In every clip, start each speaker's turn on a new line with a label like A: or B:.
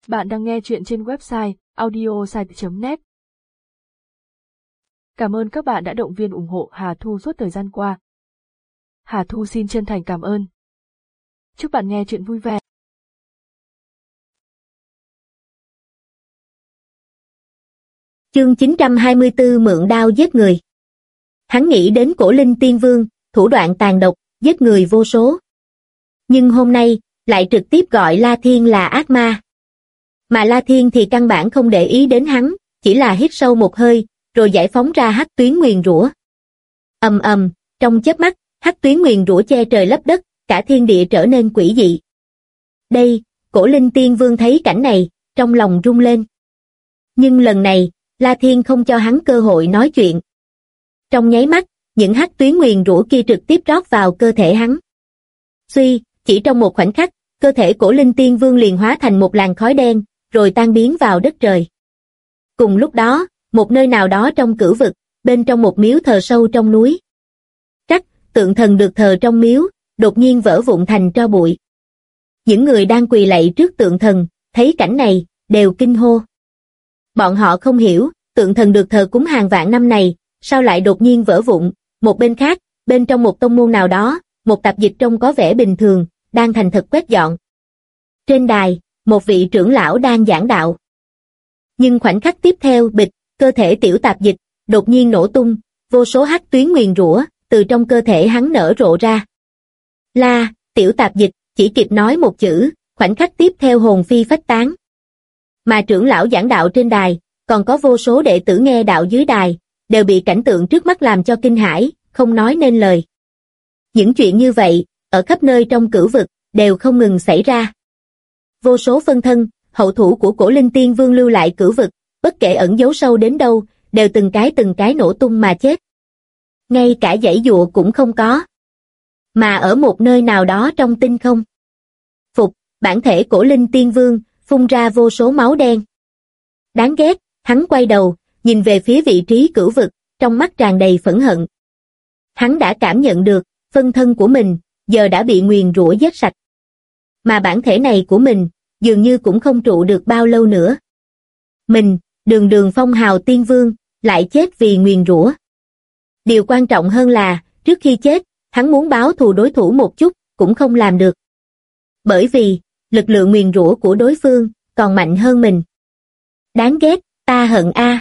A: Bạn đang nghe chuyện trên website audiosite.net. Cảm ơn các bạn đã động viên ủng hộ Hà Thu suốt thời gian qua. Hà Thu xin chân thành cảm ơn. Chúc bạn nghe chuyện vui vẻ.
B: Chương 924 mượn đao giết người. Hắn nghĩ đến Cổ Linh Tiên Vương, thủ đoạn tàn độc, giết người vô số. Nhưng hôm nay, lại trực tiếp gọi La Thiên là ác ma. Mà La Thiên thì căn bản không để ý đến hắn, chỉ là hít sâu một hơi, rồi giải phóng ra hắc tuyến nguyền rủa. Ầm ầm, trong chớp mắt, hắc tuyến nguyền rủa che trời lấp đất, cả thiên địa trở nên quỷ dị. Đây, Cổ Linh Tiên Vương thấy cảnh này, trong lòng rung lên. Nhưng lần này, La Thiên không cho hắn cơ hội nói chuyện. Trong nháy mắt, những hắc tuyến nguyền rủa kia trực tiếp rót vào cơ thể hắn. Suy, chỉ trong một khoảnh khắc, cơ thể Cổ Linh Tiên Vương liền hóa thành một làn khói đen, rồi tan biến vào đất trời. Cùng lúc đó, một nơi nào đó trong cửu vực, bên trong một miếu thờ sâu trong núi. Trắc, tượng thần được thờ trong miếu, đột nhiên vỡ vụn thành tro bụi. Những người đang quỳ lạy trước tượng thần, thấy cảnh này, đều kinh hô. Bọn họ không hiểu, tượng thần được thờ cúng hàng vạn năm này, sao lại đột nhiên vỡ vụn. Một bên khác, bên trong một tông môn nào đó, một tạp dịch trông có vẻ bình thường, đang thành thật quét dọn. Trên đài, một vị trưởng lão đang giảng đạo. Nhưng khoảnh khắc tiếp theo bịch, cơ thể tiểu tạp dịch, đột nhiên nổ tung, vô số hắc tuyến nguyền rủa, từ trong cơ thể hắn nở rộ ra. La, tiểu tạp dịch, chỉ kịp nói một chữ, khoảnh khắc tiếp theo hồn phi phách tán. Mà trưởng lão giảng đạo trên đài, còn có vô số đệ tử nghe đạo dưới đài, đều bị cảnh tượng trước mắt làm cho kinh hãi, không nói nên lời. Những chuyện như vậy, ở khắp nơi trong cửu vực, đều không ngừng xảy ra. Vô số phân thân, hậu thủ của Cổ Linh Tiên Vương lưu lại cửu vực, bất kể ẩn giấu sâu đến đâu, đều từng cái nổ tung mà chết. Ngay cả giãy giụa cũng không có. Mà ở một nơi nào đó trong tinh không. Phục, bản thể Cổ Linh Tiên Vương, phun ra vô số máu đen. Đáng ghét, hắn quay đầu, nhìn về phía vị trí cửu vực, trong mắt tràn đầy phẫn hận. Hắn đã cảm nhận được, phân thân của mình, giờ đã bị nguyền rủa giết sạch. Mà bản thể này của mình, dường như cũng không trụ được bao lâu nữa. Mình, đường phong hào tiên vương, lại chết vì nguyền rủa. Điều quan trọng hơn là, trước khi chết, hắn muốn báo thù đối thủ một chút, cũng không làm được. Bởi vì, lực lượng nguyền rủa của đối phương, còn mạnh hơn mình. Đáng ghét, ta hận a.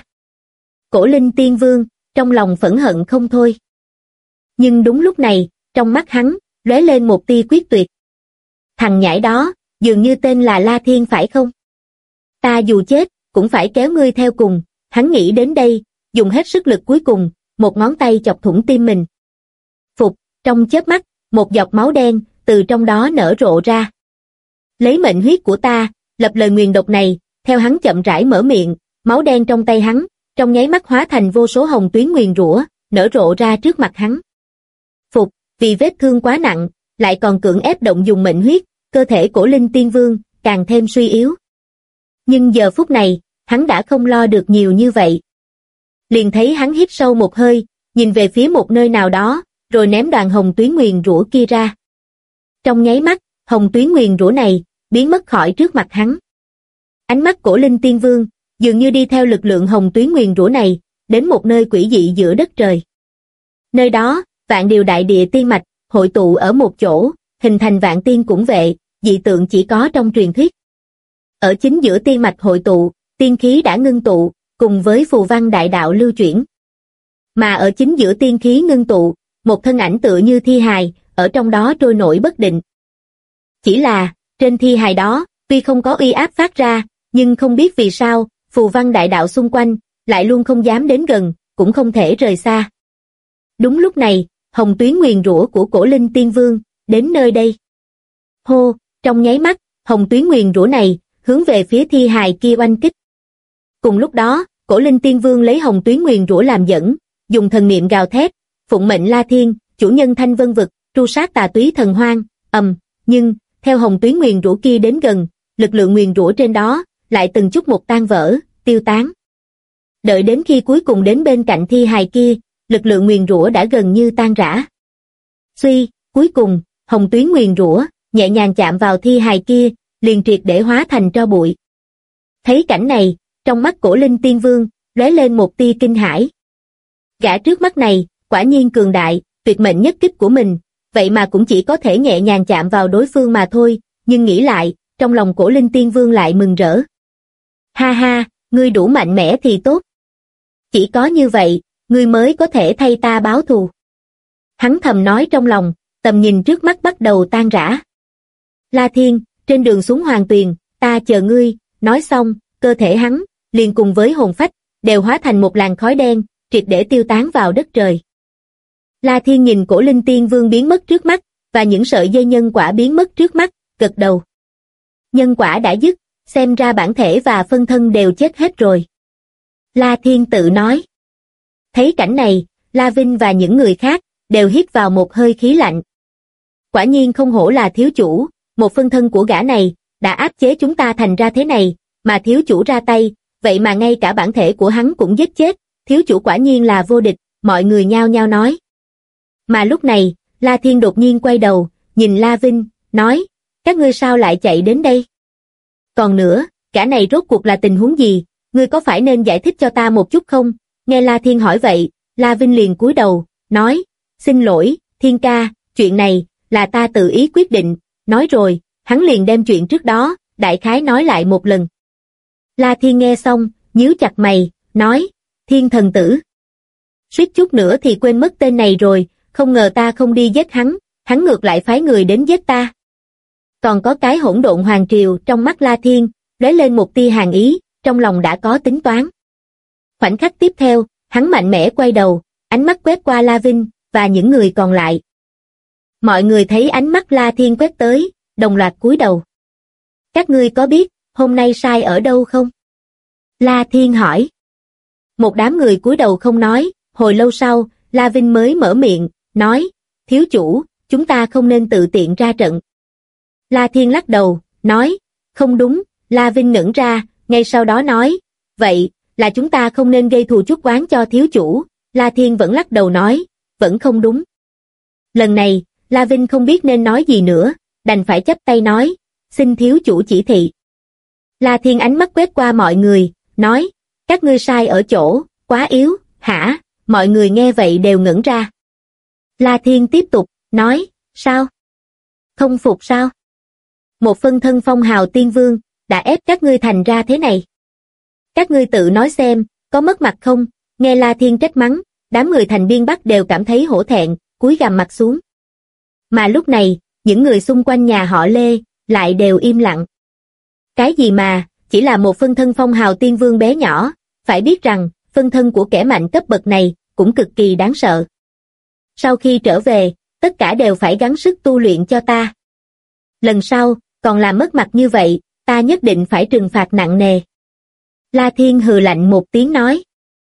B: Cổ Linh Tiên Vương, trong lòng phẫn hận không thôi. Nhưng đúng lúc này, trong mắt hắn, lóe lên một tia quyết tuyệt. Thằng nhãi đó, dường như tên là La Thiên phải không? Ta dù chết, cũng phải kéo ngươi theo cùng. Hắn nghĩ đến đây, dùng hết sức lực cuối cùng, một ngón tay chọc thủng tim mình. Phục, trong chớp mắt, một giọt máu đen, từ trong đó nở rộ ra. Lấy mệnh huyết của ta, lập lời nguyền độc này, theo hắn chậm rãi mở miệng, máu đen trong tay hắn, trong nháy mắt hóa thành vô số hồng tuyến nguyền rủa, nở rộ ra trước mặt hắn. Phục, vì vết thương quá nặng, lại còn cưỡng ép động dùng mệnh huyết, cơ thể Cổ Linh Tiên Vương càng thêm suy yếu. Nhưng giờ phút này, hắn đã không lo được nhiều như vậy. Liền thấy hắn hít sâu một hơi, nhìn về phía một nơi nào đó, rồi ném đoàn hồng tuyến nguyền rủa kia ra. Trong nháy mắt, hồng tuyến nguyền rủa này biến mất khỏi trước mặt hắn. Ánh mắt Cổ Linh Tiên Vương dường như đi theo lực lượng hồng tuyến nguyền rủa này, đến một nơi quỷ dị giữa đất trời. Nơi đó, vạn điều đại địa tiên mạch hội tụ ở một chỗ, hình thành vạn tiên củng vệ, dị tượng chỉ có trong truyền thuyết. Ở chính giữa tiên mạch hội tụ, tiên khí đã ngưng tụ, cùng với phù văn đại đạo lưu chuyển. Mà ở chính giữa tiên khí ngưng tụ, một thân ảnh tựa như thi hài, ở trong đó trôi nổi bất định. Chỉ là, trên thi hài đó, tuy không có uy áp phát ra, nhưng không biết vì sao, phù văn đại đạo xung quanh, lại luôn không dám đến gần, cũng không thể rời xa. Đúng lúc này, hồng tuyến nguyền rủa của Cổ Linh Tiên Vương, đến nơi đây. Hô, trong nháy mắt, hồng tuyến nguyền rủa này, hướng về phía thi hài kia oanh kích. Cùng lúc đó, Cổ Linh Tiên Vương lấy hồng tuyến nguyền rủa làm dẫn, dùng thần niệm gào thét, phụng mệnh La Thiên, chủ nhân Thanh Vân vực, tru sát tà túy thần hoang, nhưng, theo hồng tuyến nguyền rủa kia đến gần, lực lượng nguyền rủa trên đó, lại từng chút một tan vỡ, tiêu tán. Đợi đến khi cuối cùng đến bên cạnh thi hài kia, lực lượng nguyền rủa đã gần như tan rã. Suy, cuối cùng, hồng tuyến nguyền rủa nhẹ nhàng chạm vào thi hài kia, liền triệt để hóa thành tro bụi. Thấy cảnh này, trong mắt Cổ Linh Tiên Vương lóe lên một tia kinh hãi. Gã trước mắt này, quả nhiên cường đại, tuyệt mệnh nhất kích của mình, vậy mà cũng chỉ có thể nhẹ nhàng chạm vào đối phương mà thôi, nhưng nghĩ lại, trong lòng Cổ Linh Tiên Vương lại mừng rỡ. Ha ha, ngươi đủ mạnh mẽ thì tốt. Chỉ có như vậy, ngươi mới có thể thay ta báo thù. Hắn thầm nói trong lòng, tầm nhìn trước mắt bắt đầu tan rã. La Thiên, trên đường xuống Hoàng Tuyền, ta chờ ngươi, nói xong, cơ thể hắn, liền cùng với hồn phách, đều hóa thành một làn khói đen, triệt để tiêu tán vào đất trời. La Thiên nhìn Cổ Linh Tiên Vương biến mất trước mắt, và những sợi dây nhân quả biến mất trước mắt, gật đầu. Nhân quả đã dứt, xem ra bản thể và phân thân đều chết hết rồi. La Thiên tự nói. Thấy cảnh này, La Vinh và những người khác, đều hít vào một hơi khí lạnh. Quả nhiên không hổ là thiếu chủ, một phân thân của gã này, đã áp chế chúng ta thành ra thế này, mà thiếu chủ ra tay, vậy mà ngay cả bản thể của hắn cũng giết chết, thiếu chủ quả nhiên là vô địch, mọi người nhao nhao nói. Mà lúc này, La Thiên đột nhiên quay đầu, nhìn La Vinh, nói, các ngươi sao lại chạy đến đây? Còn nữa, cả này rốt cuộc là tình huống gì, ngươi có phải nên giải thích cho ta một chút không? Nghe La Thiên hỏi vậy, La Vinh liền cúi đầu, nói, xin lỗi, Thiên ca, chuyện này, là ta tự ý quyết định, nói rồi, hắn liền đem chuyện trước đó, đại khái nói lại một lần. La Thiên nghe xong, nhíu chặt mày, nói, Thiên thần tử. Suýt chút nữa thì quên mất tên này rồi, không ngờ ta không đi giết hắn, hắn ngược lại phái người đến giết ta. Còn có cái hỗn độn hoàng triều trong mắt La Thiên, lóe lên một tia hàn ý, trong lòng đã có tính toán. Khoảnh khắc tiếp theo, hắn mạnh mẽ quay đầu, ánh mắt quét qua La Vinh, và những người còn lại. Mọi người thấy ánh mắt La Thiên quét tới, đồng loạt cúi đầu. Các ngươi có biết, hôm nay sai ở đâu không? La Thiên hỏi. Một đám người cúi đầu không nói, hồi lâu sau, La Vinh mới mở miệng, nói, thiếu chủ, chúng ta không nên tự tiện ra trận. La Thiên lắc đầu, nói, không đúng, La Vinh ngẩn ra, ngay sau đó nói, vậy, là chúng ta không nên gây thù chuốc oán cho thiếu chủ, La Thiên vẫn lắc đầu nói, vẫn không đúng. Lần này, La Vinh không biết nên nói gì nữa, đành phải chắp tay nói, xin thiếu chủ chỉ thị. La Thiên ánh mắt quét qua mọi người, nói, các ngươi sai ở chỗ, quá yếu, hả? Mọi người nghe vậy đều ngẩn ra. La Thiên tiếp tục, nói, sao? Không phục sao? Một phân thân phong hào tiên vương, đã ép các ngươi thành ra thế này. Các ngươi tự nói xem, có mất mặt không? Nghe La Thiên trách mắng, đám người thành biên bắc đều cảm thấy hổ thẹn, cúi gằm mặt xuống. Mà lúc này, những người xung quanh nhà họ Lê, lại đều im lặng. Cái gì mà, chỉ là một phân thân phong hào tiên vương bé nhỏ, phải biết rằng, phân thân của kẻ mạnh cấp bậc này, cũng cực kỳ đáng sợ. Sau khi trở về, tất cả đều phải gắng sức tu luyện cho ta. Lần sau, còn làm mất mặt như vậy, ta nhất định phải trừng phạt nặng nề. La Thiên hừ lạnh một tiếng nói.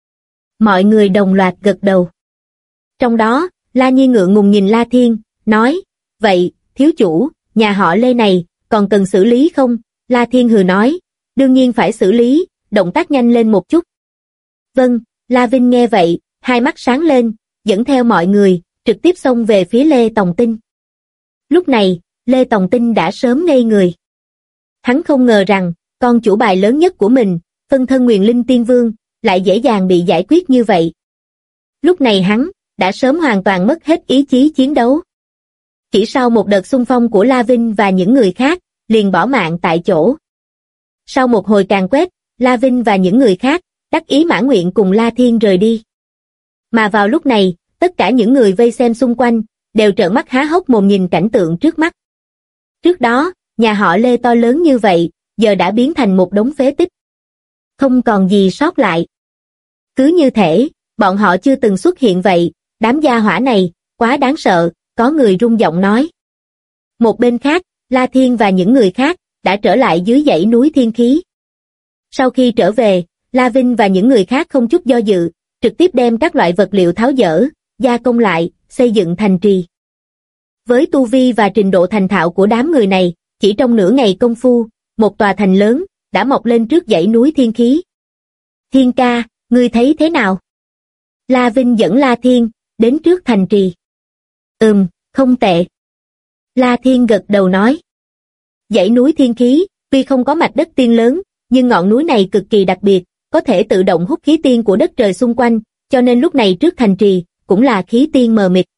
B: Mọi người đồng loạt gật đầu. Trong đó, La Nhi ngượng ngùng nhìn La Thiên, nói, vậy, thiếu chủ, nhà họ Lê này, còn cần xử lý không? La Thiên hừ nói, đương nhiên phải xử lý, động tác nhanh lên một chút. Vâng, La Vinh nghe vậy, hai mắt sáng lên, dẫn theo mọi người, trực tiếp xông về phía Lê Tòng Tinh. Lúc này, Lê Tòng Tinh đã sớm ngây người. Hắn không ngờ rằng, con chủ bài lớn nhất của mình, phân thân Nguyền Linh Tiên Vương, lại dễ dàng bị giải quyết như vậy. Lúc này hắn, đã sớm hoàn toàn mất hết ý chí chiến đấu. Chỉ sau một đợt xung phong của La Vinh và những người khác, liền bỏ mạng tại chỗ. Sau một hồi càn quét, La Vinh và những người khác, đắc ý mãn nguyện cùng La Thiên rời đi. Mà vào lúc này, tất cả những người vây xem xung quanh, đều trợn mắt há hốc mồm nhìn cảnh tượng trước mắt. Trước đó, nhà họ Lê to lớn như vậy, giờ đã biến thành một đống phế tích. Không còn gì sót lại. Cứ như thể, bọn họ chưa từng xuất hiện vậy, đám gia hỏa này, quá đáng sợ, có người rung giọng nói. Một bên khác, La Thiên và những người khác, đã trở lại dưới dãy núi Thiên Khí. Sau khi trở về, La Vinh và những người khác không chút do dự, trực tiếp đem các loại vật liệu tháo dỡ, gia công lại, xây dựng thành trì. Với tu vi và trình độ thành thạo của đám người này, chỉ trong nửa ngày công phu, một tòa thành lớn, đã mọc lên trước dãy núi Thiên Khí. Thiên ca, ngươi thấy thế nào? La Vinh dẫn La Thiên, đến trước thành trì. Không tệ. La Thiên gật đầu nói. Dãy núi Thiên Khí, tuy không có mạch đất tiên lớn, nhưng ngọn núi này cực kỳ đặc biệt, có thể tự động hút khí tiên của đất trời xung quanh, cho nên lúc này trước thành trì, cũng là khí tiên mờ mịt.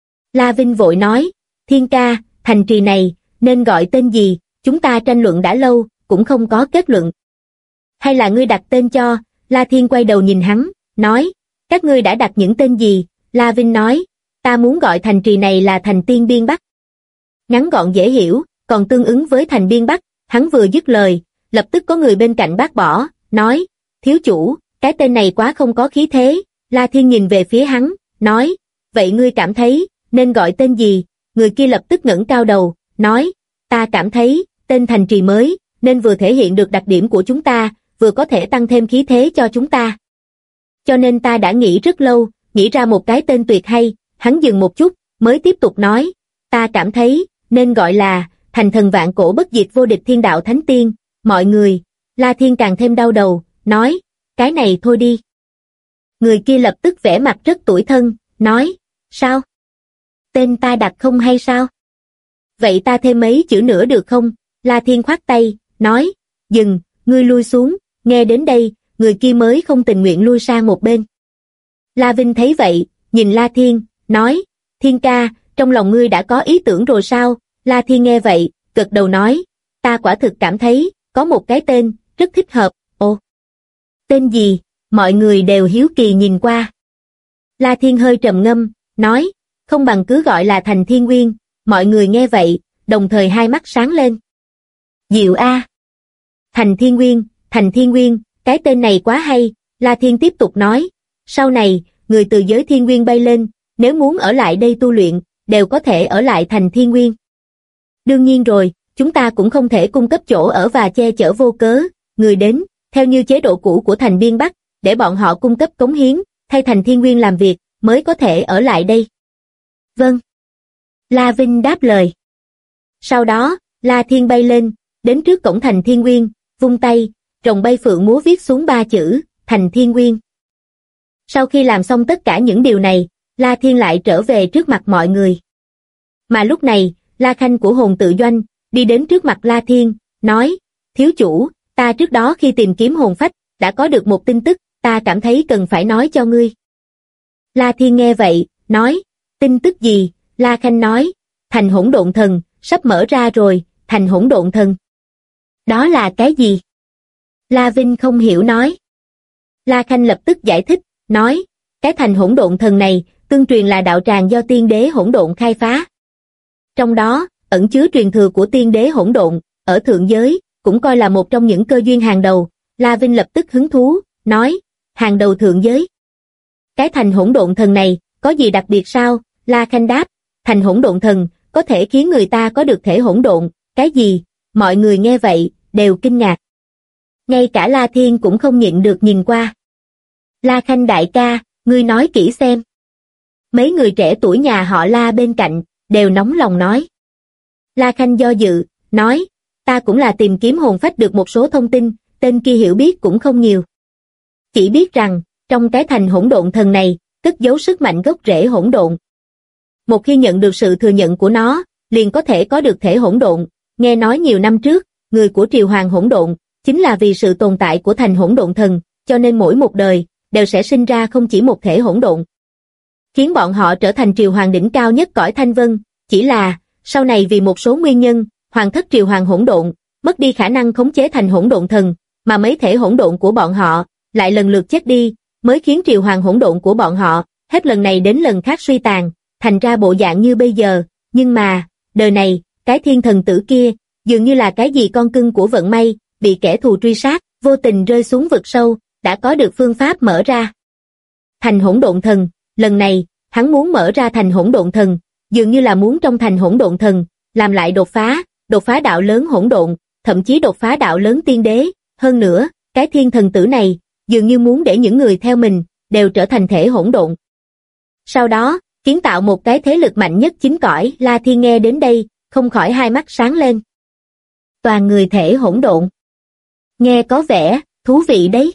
B: La Vinh vội nói, Thiên ca, thành trì này, nên gọi tên gì, chúng ta tranh luận đã lâu, cũng không có kết luận. Hay là ngươi đặt tên cho, La Thiên quay đầu nhìn hắn, nói, các ngươi đã đặt những tên gì, La Vinh nói, ta muốn gọi thành trì này là thành Tiên Biên Bắc. Ngắn gọn dễ hiểu, còn tương ứng với thành Biên Bắc, hắn vừa dứt lời, lập tức có người bên cạnh bác bỏ, nói, thiếu chủ, cái tên này quá không có khí thế, La Thiên nhìn về phía hắn, nói, vậy ngươi cảm thấy, nên gọi tên gì, người kia lập tức ngẩng cao đầu, nói, ta cảm thấy, tên thành trì mới, nên vừa thể hiện được đặc điểm của chúng ta, vừa có thể tăng thêm khí thế cho chúng ta. Cho nên ta đã nghĩ rất lâu, nghĩ ra một cái tên tuyệt hay, hắn dừng một chút, mới tiếp tục nói, ta cảm thấy, nên gọi là, thành thần vạn cổ bất diệt vô địch thiên đạo thánh tiên, mọi người, La Thiên càng thêm đau đầu, nói, cái này thôi đi. Người kia lập tức vẻ mặt rất tủi thân, nói, sao? Tên ta đặt không hay sao? Vậy ta thêm mấy chữ nữa được không? La Thiên khoát tay, nói, dừng, ngươi lui xuống, nghe đến đây, người kia mới không tình nguyện lui sang một bên. La Vinh thấy vậy, nhìn La Thiên, nói, Thiên ca, trong lòng ngươi đã có ý tưởng rồi sao? La Thiên nghe vậy, gật đầu nói, ta quả thực cảm thấy, có một cái tên, rất thích hợp, ồ. Tên gì? Mọi người đều hiếu kỳ nhìn qua. La Thiên hơi trầm ngâm, nói, không bằng cứ gọi là thành Thiên Nguyên, mọi người nghe vậy, đồng thời hai mắt sáng lên. Diệu a! Thành Thiên Nguyên, cái tên này quá hay, La Thiên tiếp tục nói, sau này, người từ giới Thiên Nguyên bay lên, nếu muốn ở lại đây tu luyện, đều có thể ở lại thành Thiên Nguyên. Đương nhiên rồi, chúng ta cũng không thể cung cấp chỗ ở và che chở vô cớ, người đến, theo như chế độ cũ của thành Biên Bắc, để bọn họ cung cấp cống hiến, thay thành Thiên Nguyên làm việc, mới có thể ở lại đây. Vâng. La Vinh đáp lời. Sau đó, La Thiên bay lên, đến trước cổng thành Thiên Nguyên, vung tay, rồng bay phượng múa viết xuống 3 chữ, thành Thiên Nguyên. Sau khi làm xong tất cả những điều này, La Thiên lại trở về trước mặt mọi người. Mà lúc này, La Khanh của Hồn Tự Doanh, đi đến trước mặt La Thiên, nói, thiếu chủ, ta trước đó khi tìm kiếm hồn phách, đã có được một tin tức, ta cảm thấy cần phải nói cho ngươi. La Thiên nghe vậy, nói, tin tức gì? La Khanh nói, thành Hỗn Độn Thần, sắp mở ra rồi, thành Hỗn Độn Thần. Đó là cái gì? La Vinh không hiểu nói. La Khanh lập tức giải thích, nói, cái thành Hỗn Độn Thần này, tương truyền là đạo tràng do tiên đế hỗn độn khai phá. Trong đó, ẩn chứa truyền thừa của tiên đế hỗn độn, ở thượng giới, cũng coi là một trong những cơ duyên hàng đầu. La Vinh lập tức hứng thú, nói, hàng đầu thượng giới. Cái thành Hỗn Độn Thần này, có gì đặc biệt sao? La Khanh đáp, thành Hỗn Độn Thần, có thể khiến người ta có được thể hỗn độn, cái gì? Mọi người nghe vậy, đều kinh ngạc. Ngay cả La Thiên cũng không nhịn được nhìn qua. La Khanh đại ca, ngươi nói kỹ xem. Mấy người trẻ tuổi nhà họ La bên cạnh, đều nóng lòng nói. La Khanh do dự, nói, ta cũng là tìm kiếm hồn phách được một số thông tin, tên kia hiểu biết cũng không nhiều. Chỉ biết rằng, trong cái thành Hỗn Độn Thần này, cất giấu sức mạnh gốc rễ hỗn độn. Một khi nhận được sự thừa nhận của nó, liền có thể có được thể hỗn độn. Nghe nói nhiều năm trước, người của triều hoàng hỗn độn, chính là vì sự tồn tại của thành Hỗn Độn Thần, cho nên mỗi một đời, đều sẽ sinh ra không chỉ một thể hỗn độn. Khiến bọn họ trở thành triều hoàng đỉnh cao nhất cõi Thanh Vân, chỉ là, sau này vì một số nguyên nhân, hoàng thất triều hoàng hỗn độn, mất đi khả năng khống chế thành Hỗn Độn Thần, mà mấy thể hỗn độn của bọn họ, lại lần lượt chết đi, mới khiến triều hoàng hỗn độn của bọn họ, hết lần này đến lần khác suy tàn, thành ra bộ dạng như bây giờ. Nhưng mà, đời này, cái thiên thần tử kia, dường như là cái gì con cưng của vận may, bị kẻ thù truy sát, vô tình rơi xuống vực sâu, đã có được phương pháp mở ra. Thành Hỗn Độn Thần, lần này, hắn muốn mở ra thành Hỗn Độn Thần, dường như là muốn trong thành Hỗn Độn Thần, làm lại đột phá đạo lớn hỗn độn, thậm chí đột phá đạo lớn tiên đế, hơn nữa, cái thiên thần tử này, dường như muốn để những người theo mình, đều trở thành thể hỗn độn. Sau đó, kiến tạo một cái thế lực mạnh nhất chính cõi. La Thiên nghe đến đây, không khỏi hai mắt sáng lên. Toàn người thể hỗn độn. Nghe có vẻ, thú vị đấy.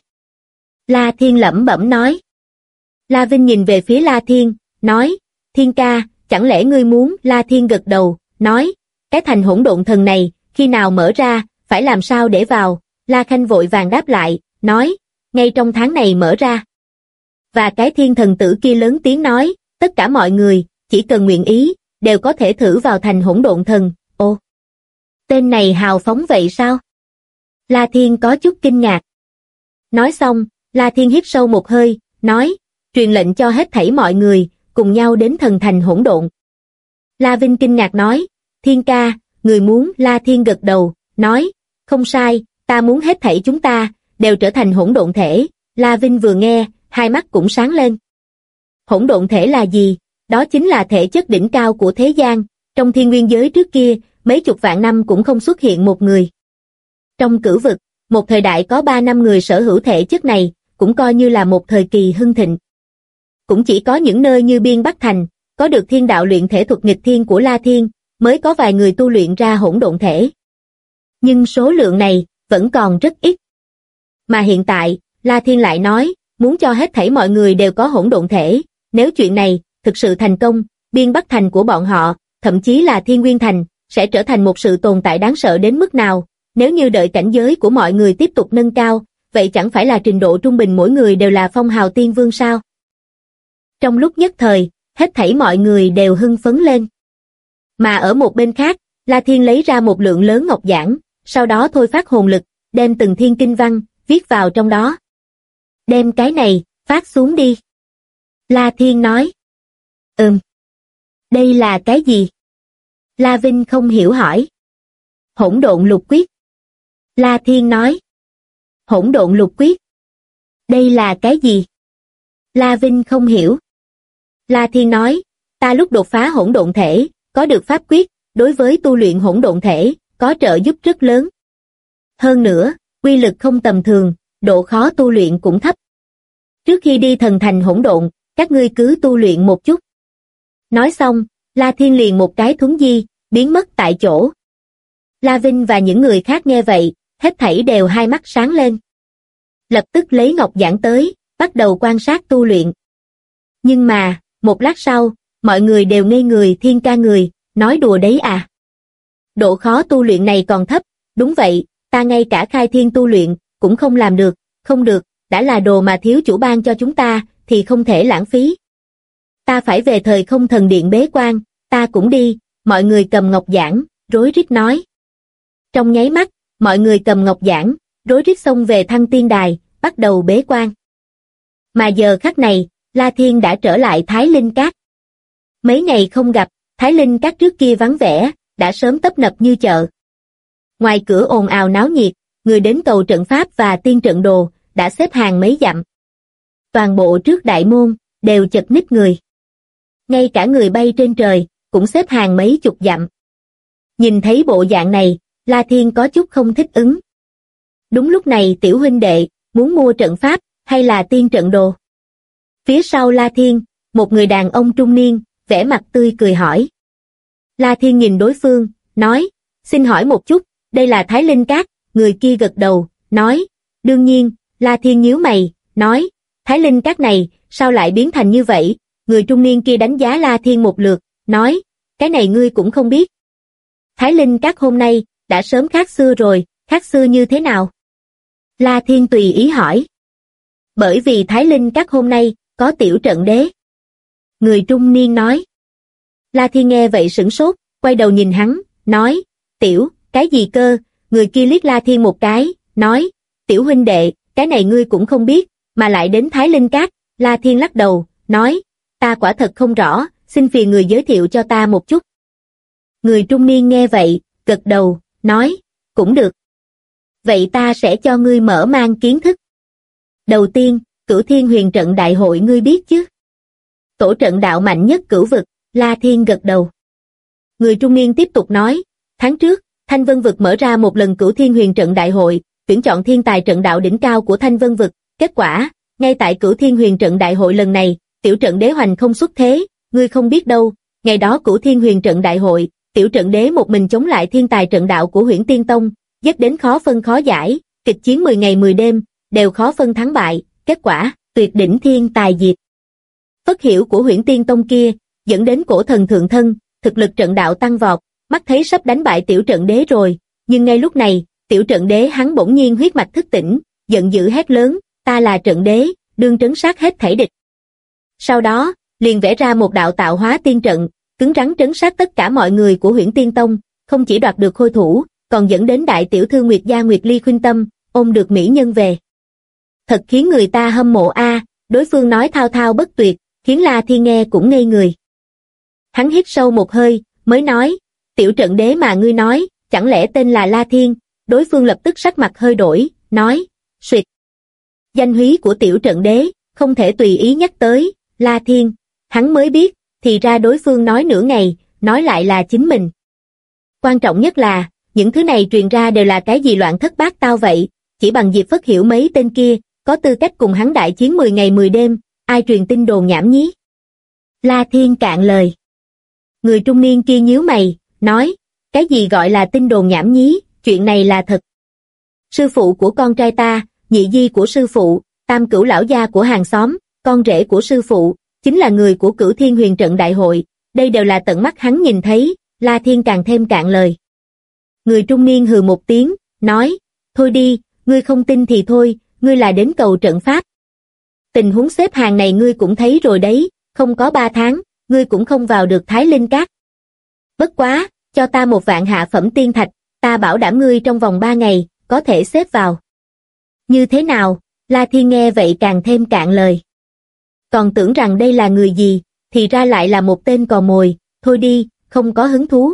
B: La Thiên lẩm bẩm nói. La Vinh nhìn về phía La Thiên, nói, Thiên ca, chẳng lẽ ngươi muốn? La Thiên gật đầu, nói, cái thành Hỗn Độn Thần này, khi nào mở ra, phải làm sao để vào? La Khanh vội vàng đáp lại, nói, ngay trong tháng này mở ra. Và cái thiên thần tử kia lớn tiếng nói, tất cả mọi người, chỉ cần nguyện ý, đều có thể thử vào thành hỗn độn thần. Ồ, tên này hào phóng vậy sao? La Thiên có chút kinh ngạc. Nói xong, La Thiên hít sâu một hơi, nói, truyền lệnh cho hết thảy mọi người, cùng nhau đến thần thành hỗn độn. La Vinh kinh ngạc nói, Thiên ca, người muốn? La Thiên gật đầu, nói, không sai, ta muốn hết thảy chúng ta, đều trở thành hỗn độn thể. La Vinh vừa nghe, hai mắt cũng sáng lên. Hỗn độn thể là gì? Đó chính là thể chất đỉnh cao của thế gian, trong thiên nguyên giới trước kia, mấy chục vạn năm cũng không xuất hiện một người. Trong cửu vực, một thời đại có 3 năm người sở hữu thể chất này, cũng coi như là một thời kỳ hưng thịnh. Cũng chỉ có những nơi như Biên Bắc Thành, có được thiên đạo luyện thể thuật nghịch thiên của La Thiên, mới có vài người tu luyện ra hỗn độn thể. Nhưng số lượng này, vẫn còn rất ít. Mà hiện tại, La Thiên lại nói, muốn cho hết thảy mọi người đều có hỗn độn thể, nếu chuyện này thực sự thành công, Biên Bắc Thành của bọn họ, thậm chí là Thiên Nguyên Thành, sẽ trở thành một sự tồn tại đáng sợ đến mức nào. Nếu như đợi cảnh giới của mọi người tiếp tục nâng cao, vậy chẳng phải là trình độ trung bình mỗi người đều là phong hào tiên vương sao? Trong lúc nhất thời, hết thảy mọi người đều hưng phấn lên. Mà ở một bên khác, La Thiên lấy ra một lượng lớn ngọc giản, sau đó thôi phát hồn lực, đem từng thiên kinh văn, viết vào trong đó. Đem cái này, phát xuống đi. La Thiên nói. Đây là cái gì? La Vinh không hiểu hỏi. Hỗn độn lục quyết. La Thiên nói. Hỗn độn lục quyết. Đây là cái gì? La Vinh không hiểu. La Thiên nói, ta lúc đột phá hỗn độn thể, có được pháp quyết, đối với tu luyện hỗn độn thể, có trợ giúp rất lớn. Hơn nữa, uy lực không tầm thường, độ khó tu luyện cũng thấp. Trước khi đi thần thành hỗn độn, các ngươi cứ tu luyện một chút. Nói xong, La Thiên liền một cái thuấn di, biến mất tại chỗ. La Vinh và những người khác nghe vậy, hết thảy đều hai mắt sáng lên. Lập tức lấy ngọc giản tới, bắt đầu quan sát tu luyện. Nhưng mà, một lát sau, mọi người đều ngây người. Thiên ca người, nói đùa đấy à? Độ khó tu luyện này còn thấp, đúng vậy, ta ngay cả khai thiên tu luyện, cũng không làm được, không được, đã là đồ mà thiếu chủ ban cho chúng ta, thì không thể lãng phí. Ta phải về thời không thần điện bế quan, ta cũng đi, mọi người cầm ngọc giản, rối rít nói. Trong nháy mắt, mọi người cầm ngọc giản, rối rít xông về Thăng Tiên Đài, bắt đầu bế quan. Mà giờ khắc này, La Thiên đã trở lại Thái Linh Cát. Mấy ngày không gặp, Thái Linh Cát trước kia vắng vẻ, đã sớm tấp nập như chợ. Ngoài cửa ồn ào náo nhiệt, người đến cầu trận pháp và tiên trận đồ, đã xếp hàng mấy dặm. Toàn bộ trước đại môn, đều chật ních người. Ngay cả người bay trên trời, cũng xếp hàng mấy chục dặm. Nhìn thấy bộ dạng này, La Thiên có chút không thích ứng. Đúng lúc này tiểu huynh đệ, muốn mua trận pháp, hay là tiên trận đồ? Phía sau La Thiên, một người đàn ông trung niên, vẻ mặt tươi cười hỏi. La Thiên nhìn đối phương, nói, xin hỏi một chút, đây là Thái Linh Cát, người kia gật đầu, nói, đương nhiên. La Thiên nhíu mày, nói, Thái Linh Cát này, sao lại biến thành như vậy? Người trung niên kia đánh giá La Thiên một lượt, nói, cái này ngươi cũng không biết. Thái Linh Cát hôm nay, đã sớm khác xưa rồi, khác xưa như thế nào? La Thiên tùy ý hỏi. Bởi vì Thái Linh Cát hôm nay, có tiểu trận đế. Người trung niên nói. La Thiên nghe vậy sửng sốt, quay đầu nhìn hắn, nói, tiểu, cái gì cơ? Người kia liếc La Thiên một cái, nói, tiểu huynh đệ, cái này ngươi cũng không biết, mà lại đến Thái Linh Cát. La Thiên lắc đầu, nói, ta quả thật không rõ, xin phiền người giới thiệu cho ta một chút. Người trung niên nghe vậy, gật đầu, nói, cũng được. Vậy ta sẽ cho ngươi mở mang kiến thức. Đầu tiên, Cửu Thiên Huyền Trận Đại Hội ngươi biết chứ? Tổ trận đạo mạnh nhất cửu vực, La Thiên gật đầu. Người trung niên tiếp tục nói, tháng trước, Thanh Vân Vực mở ra một lần Cửu Thiên Huyền Trận Đại Hội, tuyển chọn thiên tài trận đạo đỉnh cao của Thanh Vân Vực. Kết quả, ngay tại Cửu Thiên Huyền Trận Đại Hội lần này, tiểu trận đế hoành không xuất thế, ngươi không biết đâu. Ngày đó Cửu Thiên Huyền Trận Đại Hội, tiểu trận đế một mình chống lại thiên tài trận đạo của Huyễn Tiên Tông, giết đến khó phân khó giải, kịch chiến 10 ngày 10 đêm, đều khó phân thắng bại. Kết quả, tuyệt đỉnh thiên tài diệt. Phất hiểu của Huyễn Tiên Tông kia, dẫn đến cổ thần thượng thân, thực lực trận đạo tăng vọt, mắt thấy sắp đánh bại tiểu trận đế rồi, nhưng ngay lúc này, Tiểu trận đế hắn bỗng nhiên huyết mạch thức tỉnh, giận dữ hét lớn, ta là trận đế, đương trấn sát hết thảy địch. Sau đó, liền vẽ ra một đạo tạo hóa tiên trận, cứng rắn trấn sát tất cả mọi người của Huyễn Tiên Tông, không chỉ đoạt được khôi thủ, còn dẫn đến đại tiểu thư Nguyệt gia Nguyệt Ly khuynh tâm, ôm được mỹ nhân về. Thật khiến người ta hâm mộ a, đối phương nói thao thao bất tuyệt, khiến La Thiên nghe cũng ngây người. Hắn hít sâu một hơi, mới nói, tiểu trận đế mà ngươi nói, chẳng lẽ tên là La Thiên? Đối phương lập tức sắc mặt hơi đổi, nói, suyệt. Danh húy của tiểu trận đế, không thể tùy ý nhắc tới, La Thiên, hắn mới biết, thì ra đối phương nói nửa ngày, nói lại là chính mình. Quan trọng nhất là, những thứ này truyền ra đều là cái gì loạn thất bát tao vậy, chỉ bằng Diệp Phất hiểu mấy tên kia, có tư cách cùng hắn đại chiến 10 ngày 10 đêm, ai truyền tin đồn nhảm nhí. La Thiên cạn lời. Người trung niên kia nhíu mày, nói, cái gì gọi là tin đồn nhảm nhí, chuyện này là thật. Sư phụ của con trai ta, nhị di của sư phụ, tam cửu lão gia của hàng xóm, con rể của sư phụ, chính là người của Cửu Thiên Huyền Trận đại hội, đây đều là tận mắt hắn nhìn thấy, La Thiên càng thêm cạn lời. Người trung niên hừ một tiếng, nói, thôi đi, ngươi không tin thì thôi, ngươi là đến cầu trận pháp. Tình huống xếp hàng này ngươi cũng thấy rồi đấy, không có 3 tháng, ngươi cũng không vào được Thái Linh Các. Bất quá, cho ta 1 vạn hạ phẩm tiên thạch, ta bảo đảm ngươi trong vòng 3 ngày, có thể xếp vào. Như thế nào? La Thiên nghe vậy càng thêm cạn lời. Còn tưởng rằng đây là người gì, thì ra lại là một tên cò mồi, thôi đi, không có hứng thú.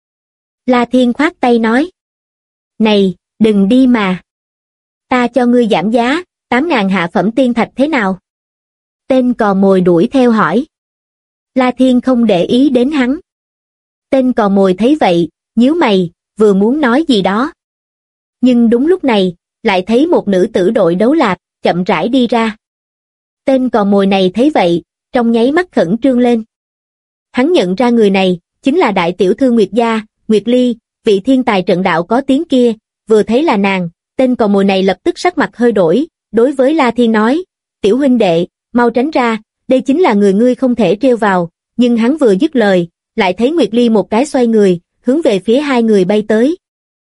B: La Thiên khoát tay nói. Này, đừng đi mà. Ta cho ngươi giảm giá, 8.000 hạ phẩm tiên thạch thế nào? Tên cò mồi đuổi theo hỏi. La Thiên không để ý đến hắn. Tên cò mồi thấy vậy, nhíu mày, vừa muốn nói gì đó. Nhưng đúng lúc này, lại thấy một nữ tử đội đấu lạp, chậm rãi đi ra. Tên cò mồi này thấy vậy, trong nháy mắt khẩn trương lên. Hắn nhận ra người này, chính là đại tiểu thư Nguyệt gia, Nguyệt Ly, vị thiên tài trận đạo có tiếng kia, vừa thấy là nàng, tên cò mồi này lập tức sắc mặt hơi đổi, đối với La Thiên nói, tiểu huynh đệ, mau tránh ra, đây chính là người ngươi không thể trêu vào, nhưng hắn vừa dứt lời, lại thấy Nguyệt Ly một cái xoay người, hướng về phía hai người bay tới.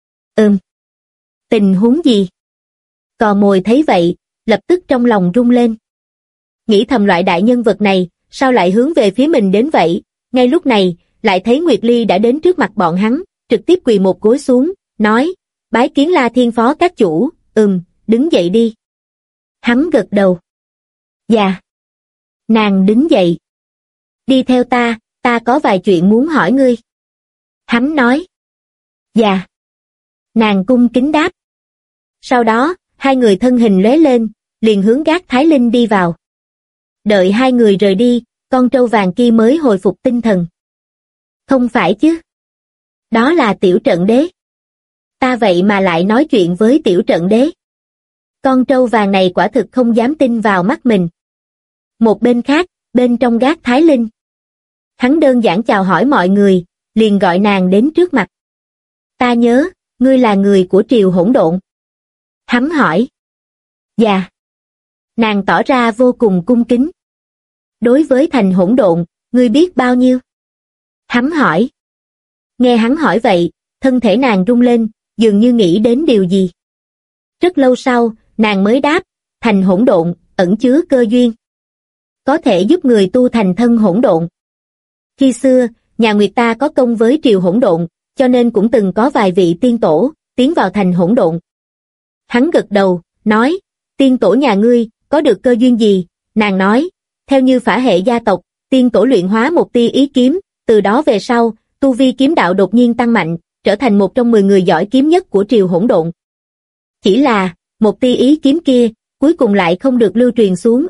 B: Tình huống gì? Cò mồi thấy vậy, lập tức trong lòng rung lên. Nghĩ thầm loại đại nhân vật này, sao lại hướng về phía mình đến vậy? Ngay lúc này, lại thấy Nguyệt Ly đã đến trước mặt bọn hắn, trực tiếp quỳ một gối xuống, nói, bái kiến La Thiên phó các chủ, đứng dậy đi. Hắn gật đầu. Dạ. Nàng đứng dậy. Đi theo ta có vài chuyện muốn hỏi ngươi. Hắn nói. Dạ. Nàng cung kính đáp. Sau đó, hai người thân hình lóe lên, liền hướng gác Thái Linh đi vào. Đợi hai người rời đi, con trâu vàng kia mới hồi phục tinh thần. Không phải chứ. Đó là tiểu trận đế. Ta vậy mà lại nói chuyện với tiểu trận đế. Con trâu vàng này quả thực không dám tin vào mắt mình. Một bên khác, bên trong gác Thái Linh. Hắn đơn giản chào hỏi mọi người, liền gọi nàng đến trước mặt. Ta nhớ, ngươi là người của triều hỗn độn. Hắn hỏi. Dạ. Nàng tỏ ra vô cùng cung kính. Đối với thành hỗn độn, ngươi biết bao nhiêu? Hắn hỏi. Nghe hắn hỏi vậy, thân thể nàng rung lên, dường như nghĩ đến điều gì. Rất lâu sau, nàng mới đáp, thành hỗn độn, ẩn chứa cơ duyên. Có thể giúp người tu thành thân hỗn độn. Khi xưa, nhà Nguyệt ta có công với triều hỗn độn, cho nên cũng từng có vài vị tiên tổ, tiến vào thành hỗn độn. Hắn gật đầu, nói, tiên tổ nhà ngươi, có được cơ duyên gì? Nàng nói, theo như phả hệ gia tộc, tiên tổ luyện hóa một tia ý kiếm, từ đó về sau, tu vi kiếm đạo đột nhiên tăng mạnh, trở thành một trong 10 người giỏi kiếm nhất của triều hỗn độn. Chỉ là, một tia ý kiếm kia, cuối cùng lại không được lưu truyền xuống.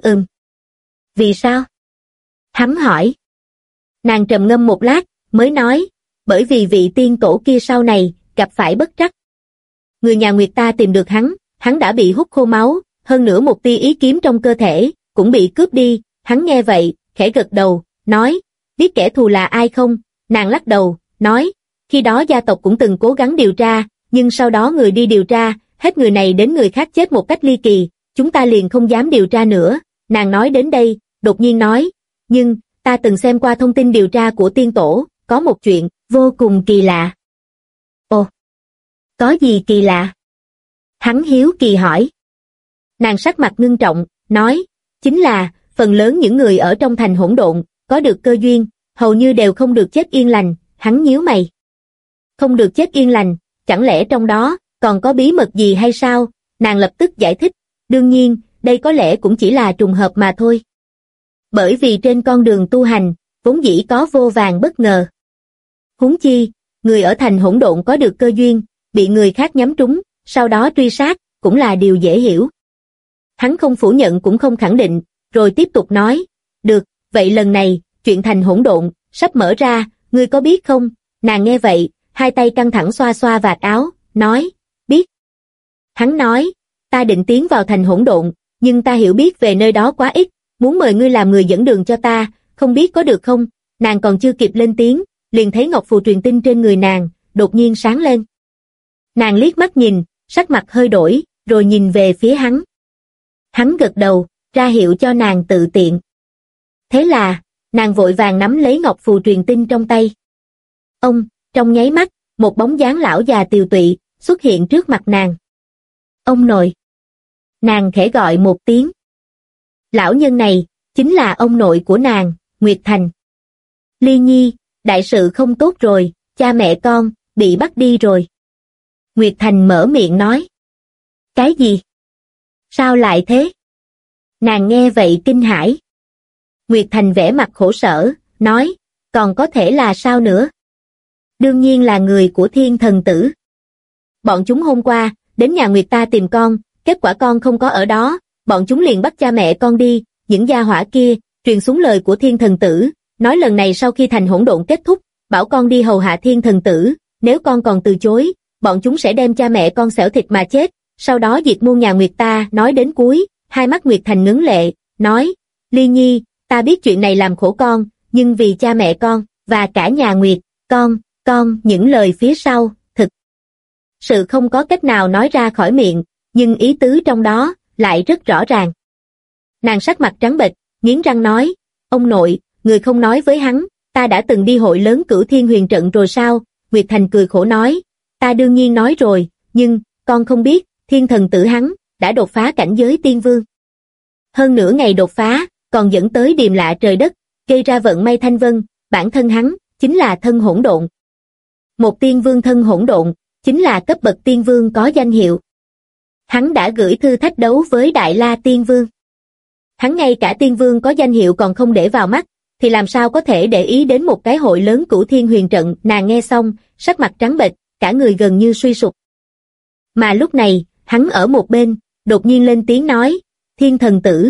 B: Vì sao? Hắn hỏi. Nàng trầm ngâm một lát, mới nói, bởi vì vị tiên tổ kia sau này, gặp phải bất trắc. Người nhà Nguyệt ta tìm được hắn đã bị hút khô máu, hơn nữa một tia ý kiếm trong cơ thể, cũng bị cướp đi. Hắn nghe vậy, khẽ gật đầu, nói, biết kẻ thù là ai không? Nàng lắc đầu, nói, khi đó gia tộc cũng từng cố gắng điều tra, nhưng sau đó người đi điều tra, hết người này đến người khác chết một cách ly kỳ, chúng ta liền không dám điều tra nữa. Nàng nói đến đây, đột nhiên nói, nhưng, ta từng xem qua thông tin điều tra của tiên tổ, có một chuyện, vô cùng kỳ lạ. Ồ, có gì kỳ lạ? Hắn hiếu kỳ hỏi. Nàng sắc mặt ngưng trọng, nói, chính là, phần lớn những người ở trong thành hỗn độn, có được cơ duyên, hầu như đều không được chết yên lành. Hắn nhíu mày. Không được chết yên lành, chẳng lẽ trong đó còn có bí mật gì hay sao? Nàng lập tức giải thích, đương nhiên, đây có lẽ cũng chỉ là trùng hợp mà thôi. Bởi vì trên con đường tu hành, vốn dĩ có vô vàn bất ngờ. Huống chi, người ở thành hỗn độn có được cơ duyên, bị người khác nhắm trúng, sau đó truy sát, cũng là điều dễ hiểu. Hắn không phủ nhận cũng không khẳng định, rồi tiếp tục nói, được, vậy lần này, chuyện thành hỗn độn, sắp mở ra, ngươi có biết không? Nàng nghe vậy, hai tay căng thẳng xoa xoa vạt áo, nói, biết. Hắn nói, ta định tiến vào thành hỗn độn, nhưng ta hiểu biết về nơi đó quá ít, muốn mời ngươi làm người dẫn đường cho ta, không biết có được không? Nàng còn chưa kịp lên tiếng, liền thấy ngọc phù truyền tinh trên người nàng, đột nhiên sáng lên. Nàng liếc mắt nhìn, sắc mặt hơi đổi, rồi nhìn về phía hắn. Hắn gật đầu, ra hiệu cho nàng tự tiện. Thế là, nàng vội vàng nắm lấy ngọc phù truyền tinh trong tay. Ông, trong nháy mắt, một bóng dáng lão già tiều tụy xuất hiện trước mặt nàng. Ông nội. Nàng khẽ gọi một tiếng. Lão nhân này, chính là ông nội của nàng, Nguyệt Thành. Ly Nhi, đại sự không tốt rồi, cha mẹ con, bị bắt đi rồi. Nguyệt Thành mở miệng nói. Cái gì? Sao lại thế? Nàng nghe vậy kinh hãi. Nguyệt Thành vẻ mặt khổ sở, nói, còn có thể là sao nữa? Đương nhiên là người của Thiên Thần Tử. Bọn chúng hôm qua, đến nhà Nguyệt ta tìm con, kết quả con không có ở đó, bọn chúng liền bắt cha mẹ con đi, những gia hỏa kia, truyền xuống lời của Thiên Thần Tử, nói lần này sau khi thành hỗn độn kết thúc, bảo con đi hầu hạ Thiên Thần Tử, nếu con còn từ chối, bọn chúng sẽ đem cha mẹ con xẻo thịt mà chết, sau đó diệt muôn nhà Nguyệt ta. Nói đến cuối, hai mắt Nguyệt Thành ngấn lệ, nói, Ly Nhi, ta biết chuyện này làm khổ con, nhưng vì cha mẹ con, và cả nhà Nguyệt, con, những lời phía sau, thực sự không có cách nào nói ra khỏi miệng, nhưng ý tứ trong đó, lại rất rõ ràng. Nàng sắc mặt trắng bệch, nghiến răng nói, ông nội, người không nói với hắn, ta đã từng đi hội lớn Cửu Thiên Huyền Trận rồi sao? Nguyệt Thành cười khổ nói, ta đương nhiên nói rồi, nhưng, con không biết, Thiên Thần Tử hắn, đã đột phá cảnh giới tiên vương. Hơn nửa ngày đột phá, còn dẫn tới điềm lạ trời đất, gây ra vận may thanh vân, bản thân hắn, chính là thân hỗn độn. Một tiên vương thân hỗn độn, chính là cấp bậc tiên vương có danh hiệu. Hắn đã gửi thư thách đấu với Đại La Tiên Vương. Hắn ngay cả tiên vương có danh hiệu còn không để vào mắt, thì làm sao có thể để ý đến một cái hội lớn Cửu Thiên Huyền Trận? Nàng nghe xong, sắc mặt trắng bệch, cả người gần như suy sụp. Mà lúc này, hắn ở một bên, đột nhiên lên tiếng nói, Thiên Thần Tử,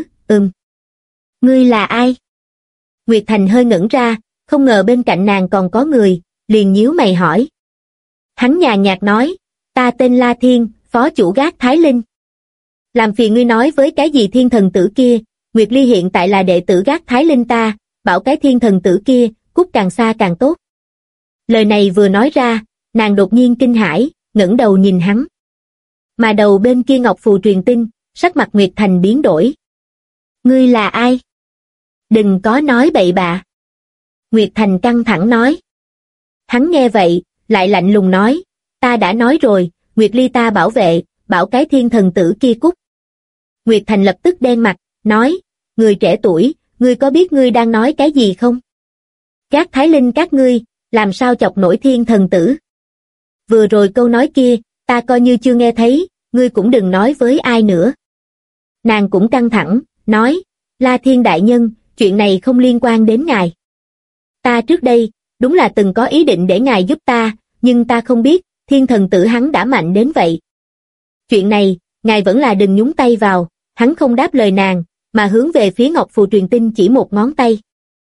B: ngươi là ai? Nguyệt Thành hơi ngẩn ra, không ngờ bên cạnh nàng còn có người, liền nhíu mày hỏi. Hắn nhàn nhạt nói, ta tên La Thiên, phó chủ gác Thái Linh. Làm phiền ngươi nói với cái gì Thiên Thần Tử kia, Nguyệt Ly hiện tại là đệ tử gác Thái Linh ta, bảo cái Thiên Thần Tử kia, cút càng xa càng tốt. Lời này vừa nói ra, nàng đột nhiên kinh hãi, ngẩng đầu nhìn hắn. Mà đầu bên kia ngọc phù truyền tinh, sắc mặt Nguyệt Thành biến đổi. Ngươi là ai? Đừng có nói bậy bạ. Nguyệt Thành căng thẳng nói. Hắn nghe vậy, lại lạnh lùng nói, ta đã nói rồi, Nguyệt Ly ta bảo vệ, bảo cái Thiên Thần Tử kia cút. Nguyệt Thành lập tức đen mặt, nói, người trẻ tuổi, ngươi có biết ngươi đang nói cái gì không? Các Thái Linh các ngươi, làm sao chọc nổi Thiên Thần Tử? Vừa rồi câu nói kia, ta coi như chưa nghe thấy, ngươi cũng đừng nói với ai nữa. Nàng cũng căng thẳng, nói, La Thiên đại nhân, chuyện này không liên quan đến ngài. Ta trước đây, đúng là từng có ý định để ngài giúp ta, nhưng ta không biết, Thiên Thần Tử hắn đã mạnh đến vậy. Chuyện này, ngài vẫn là đừng nhúng tay vào. Hắn không đáp lời nàng, mà hướng về phía ngọc phù truyền tinh chỉ một ngón tay.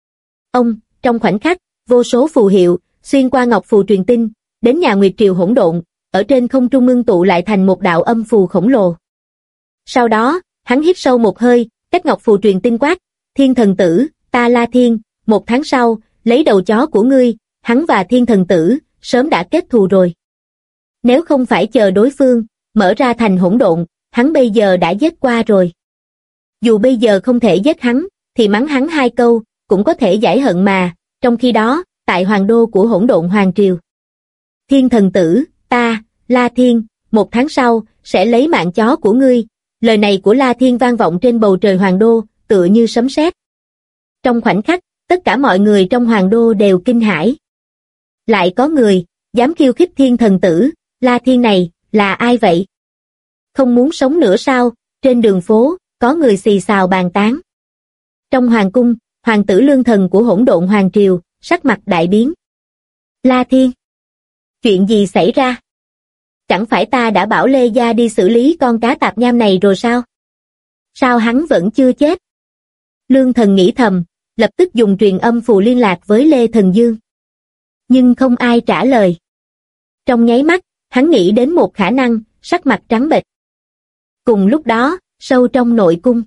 B: Trong khoảnh khắc, vô số phù hiệu, xuyên qua ngọc phù truyền tinh, đến nhà Nguyệt Triều hỗn độn, ở trên không trung ngưng tụ lại thành một đạo âm phù khổng lồ. Sau đó, hắn hít sâu một hơi, cách ngọc phù truyền tinh quát, Thiên Thần Tử, ta La Thiên, 1 tháng sau, lấy đầu chó của ngươi, hắn và Thiên Thần Tử, sớm đã kết thù rồi. Nếu không phải chờ đối phương, mở ra thành hỗn độn, hắn bây giờ đã giết qua rồi. Dù bây giờ không thể giết hắn, thì mắng hắn 2 câu, cũng có thể giải hận mà, trong khi đó, tại hoàng đô của hỗn độn hoàng triều. Thiên Thần Tử, ta, La Thiên, 1 tháng sau, sẽ lấy mạng chó của ngươi. Lời này của La Thiên vang vọng trên bầu trời Hoàng Đô, tựa như sấm sét. Trong khoảnh khắc, tất cả mọi người trong Hoàng Đô đều kinh hãi. Lại có người dám khiêu khích Thiên Thần Tử, La Thiên này là ai vậy? Không muốn sống nữa sao? Trên đường phố có người xì xào bàn tán. Trong hoàng cung, hoàng tử Lương Thần của Hỗn Độn Hoàng Triều sắc mặt đại biến. La Thiên, chuyện gì xảy ra? Chẳng phải ta đã bảo Lê Gia đi xử lý con cá tạp nham này rồi sao? Sao hắn vẫn chưa chết? Lương Thần nghĩ thầm, lập tức dùng truyền âm phù liên lạc với Lê Thần Dương. Nhưng không ai trả lời. Trong nháy mắt, hắn nghĩ đến một khả năng, sắc mặt trắng bệch. Cùng lúc đó, sâu trong nội cung.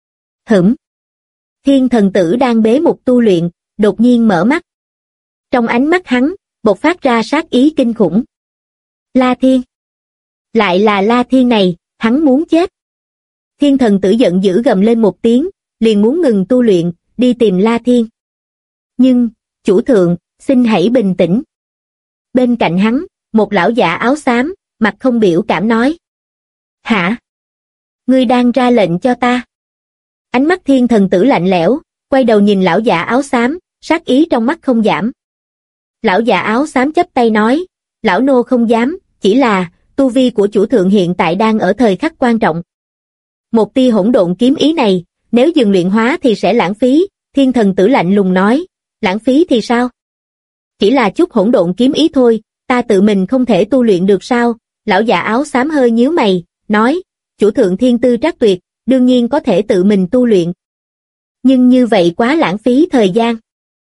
B: Thiên Thần Tử đang bế một tu luyện, đột nhiên mở mắt. Trong ánh mắt hắn, bộc phát ra sát ý kinh khủng. La Thiên. Lại là La Thiên này, hắn muốn chết. Thiên Thần Tử giận dữ gầm lên một tiếng, liền muốn ngừng tu luyện, đi tìm La Thiên. Nhưng, chủ thượng, xin hãy bình tĩnh. Bên cạnh hắn, một lão giả áo xám, mặt không biểu cảm nói. Hả? Ngươi đang ra lệnh cho ta? Ánh mắt Thiên Thần Tử lạnh lẽo, quay đầu nhìn lão giả áo xám, sát ý trong mắt không giảm. Lão giả áo xám chắp tay nói, lão nô không dám, chỉ là, tu vi của chủ thượng hiện tại đang ở thời khắc quan trọng. Một tia hỗn độn kiếm ý này, nếu dừng luyện hóa thì sẽ lãng phí. Thiên Thần Tử lạnh lùng nói, lãng phí thì sao? Chỉ là chút hỗn độn kiếm ý thôi, ta tự mình không thể tu luyện được sao? Lão già áo xám hơi nhíu mày, nói, chủ thượng thiên tư trắc tuyệt, đương nhiên có thể tự mình tu luyện. Nhưng như vậy quá lãng phí thời gian.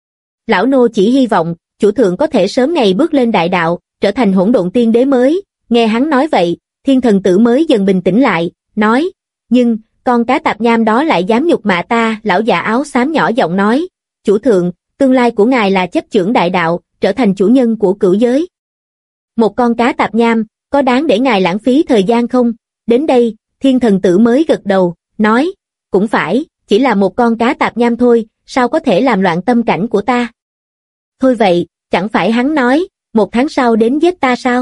B: Lão nô chỉ hy vọng, chủ thượng có thể sớm ngày bước lên đại đạo, trở thành hỗn độn tiên đế mới. Nghe hắn nói vậy, Thiên Thần Tử mới dần bình tĩnh lại, nói, nhưng, con cá tạp nham đó lại dám nhục mạ ta. Lão già áo xám nhỏ giọng nói, chủ thượng, tương lai của ngài là chấp chưởng đại đạo, trở thành chủ nhân của cửu giới. Một con cá tạp nham, có đáng để ngài lãng phí thời gian không? Đến đây, Thiên Thần Tử mới gật đầu, nói, cũng phải, chỉ là một con cá tạp nham thôi, sao có thể làm loạn tâm cảnh của ta? Thôi vậy, chẳng phải hắn nói, 1 tháng sau đến giết ta sao?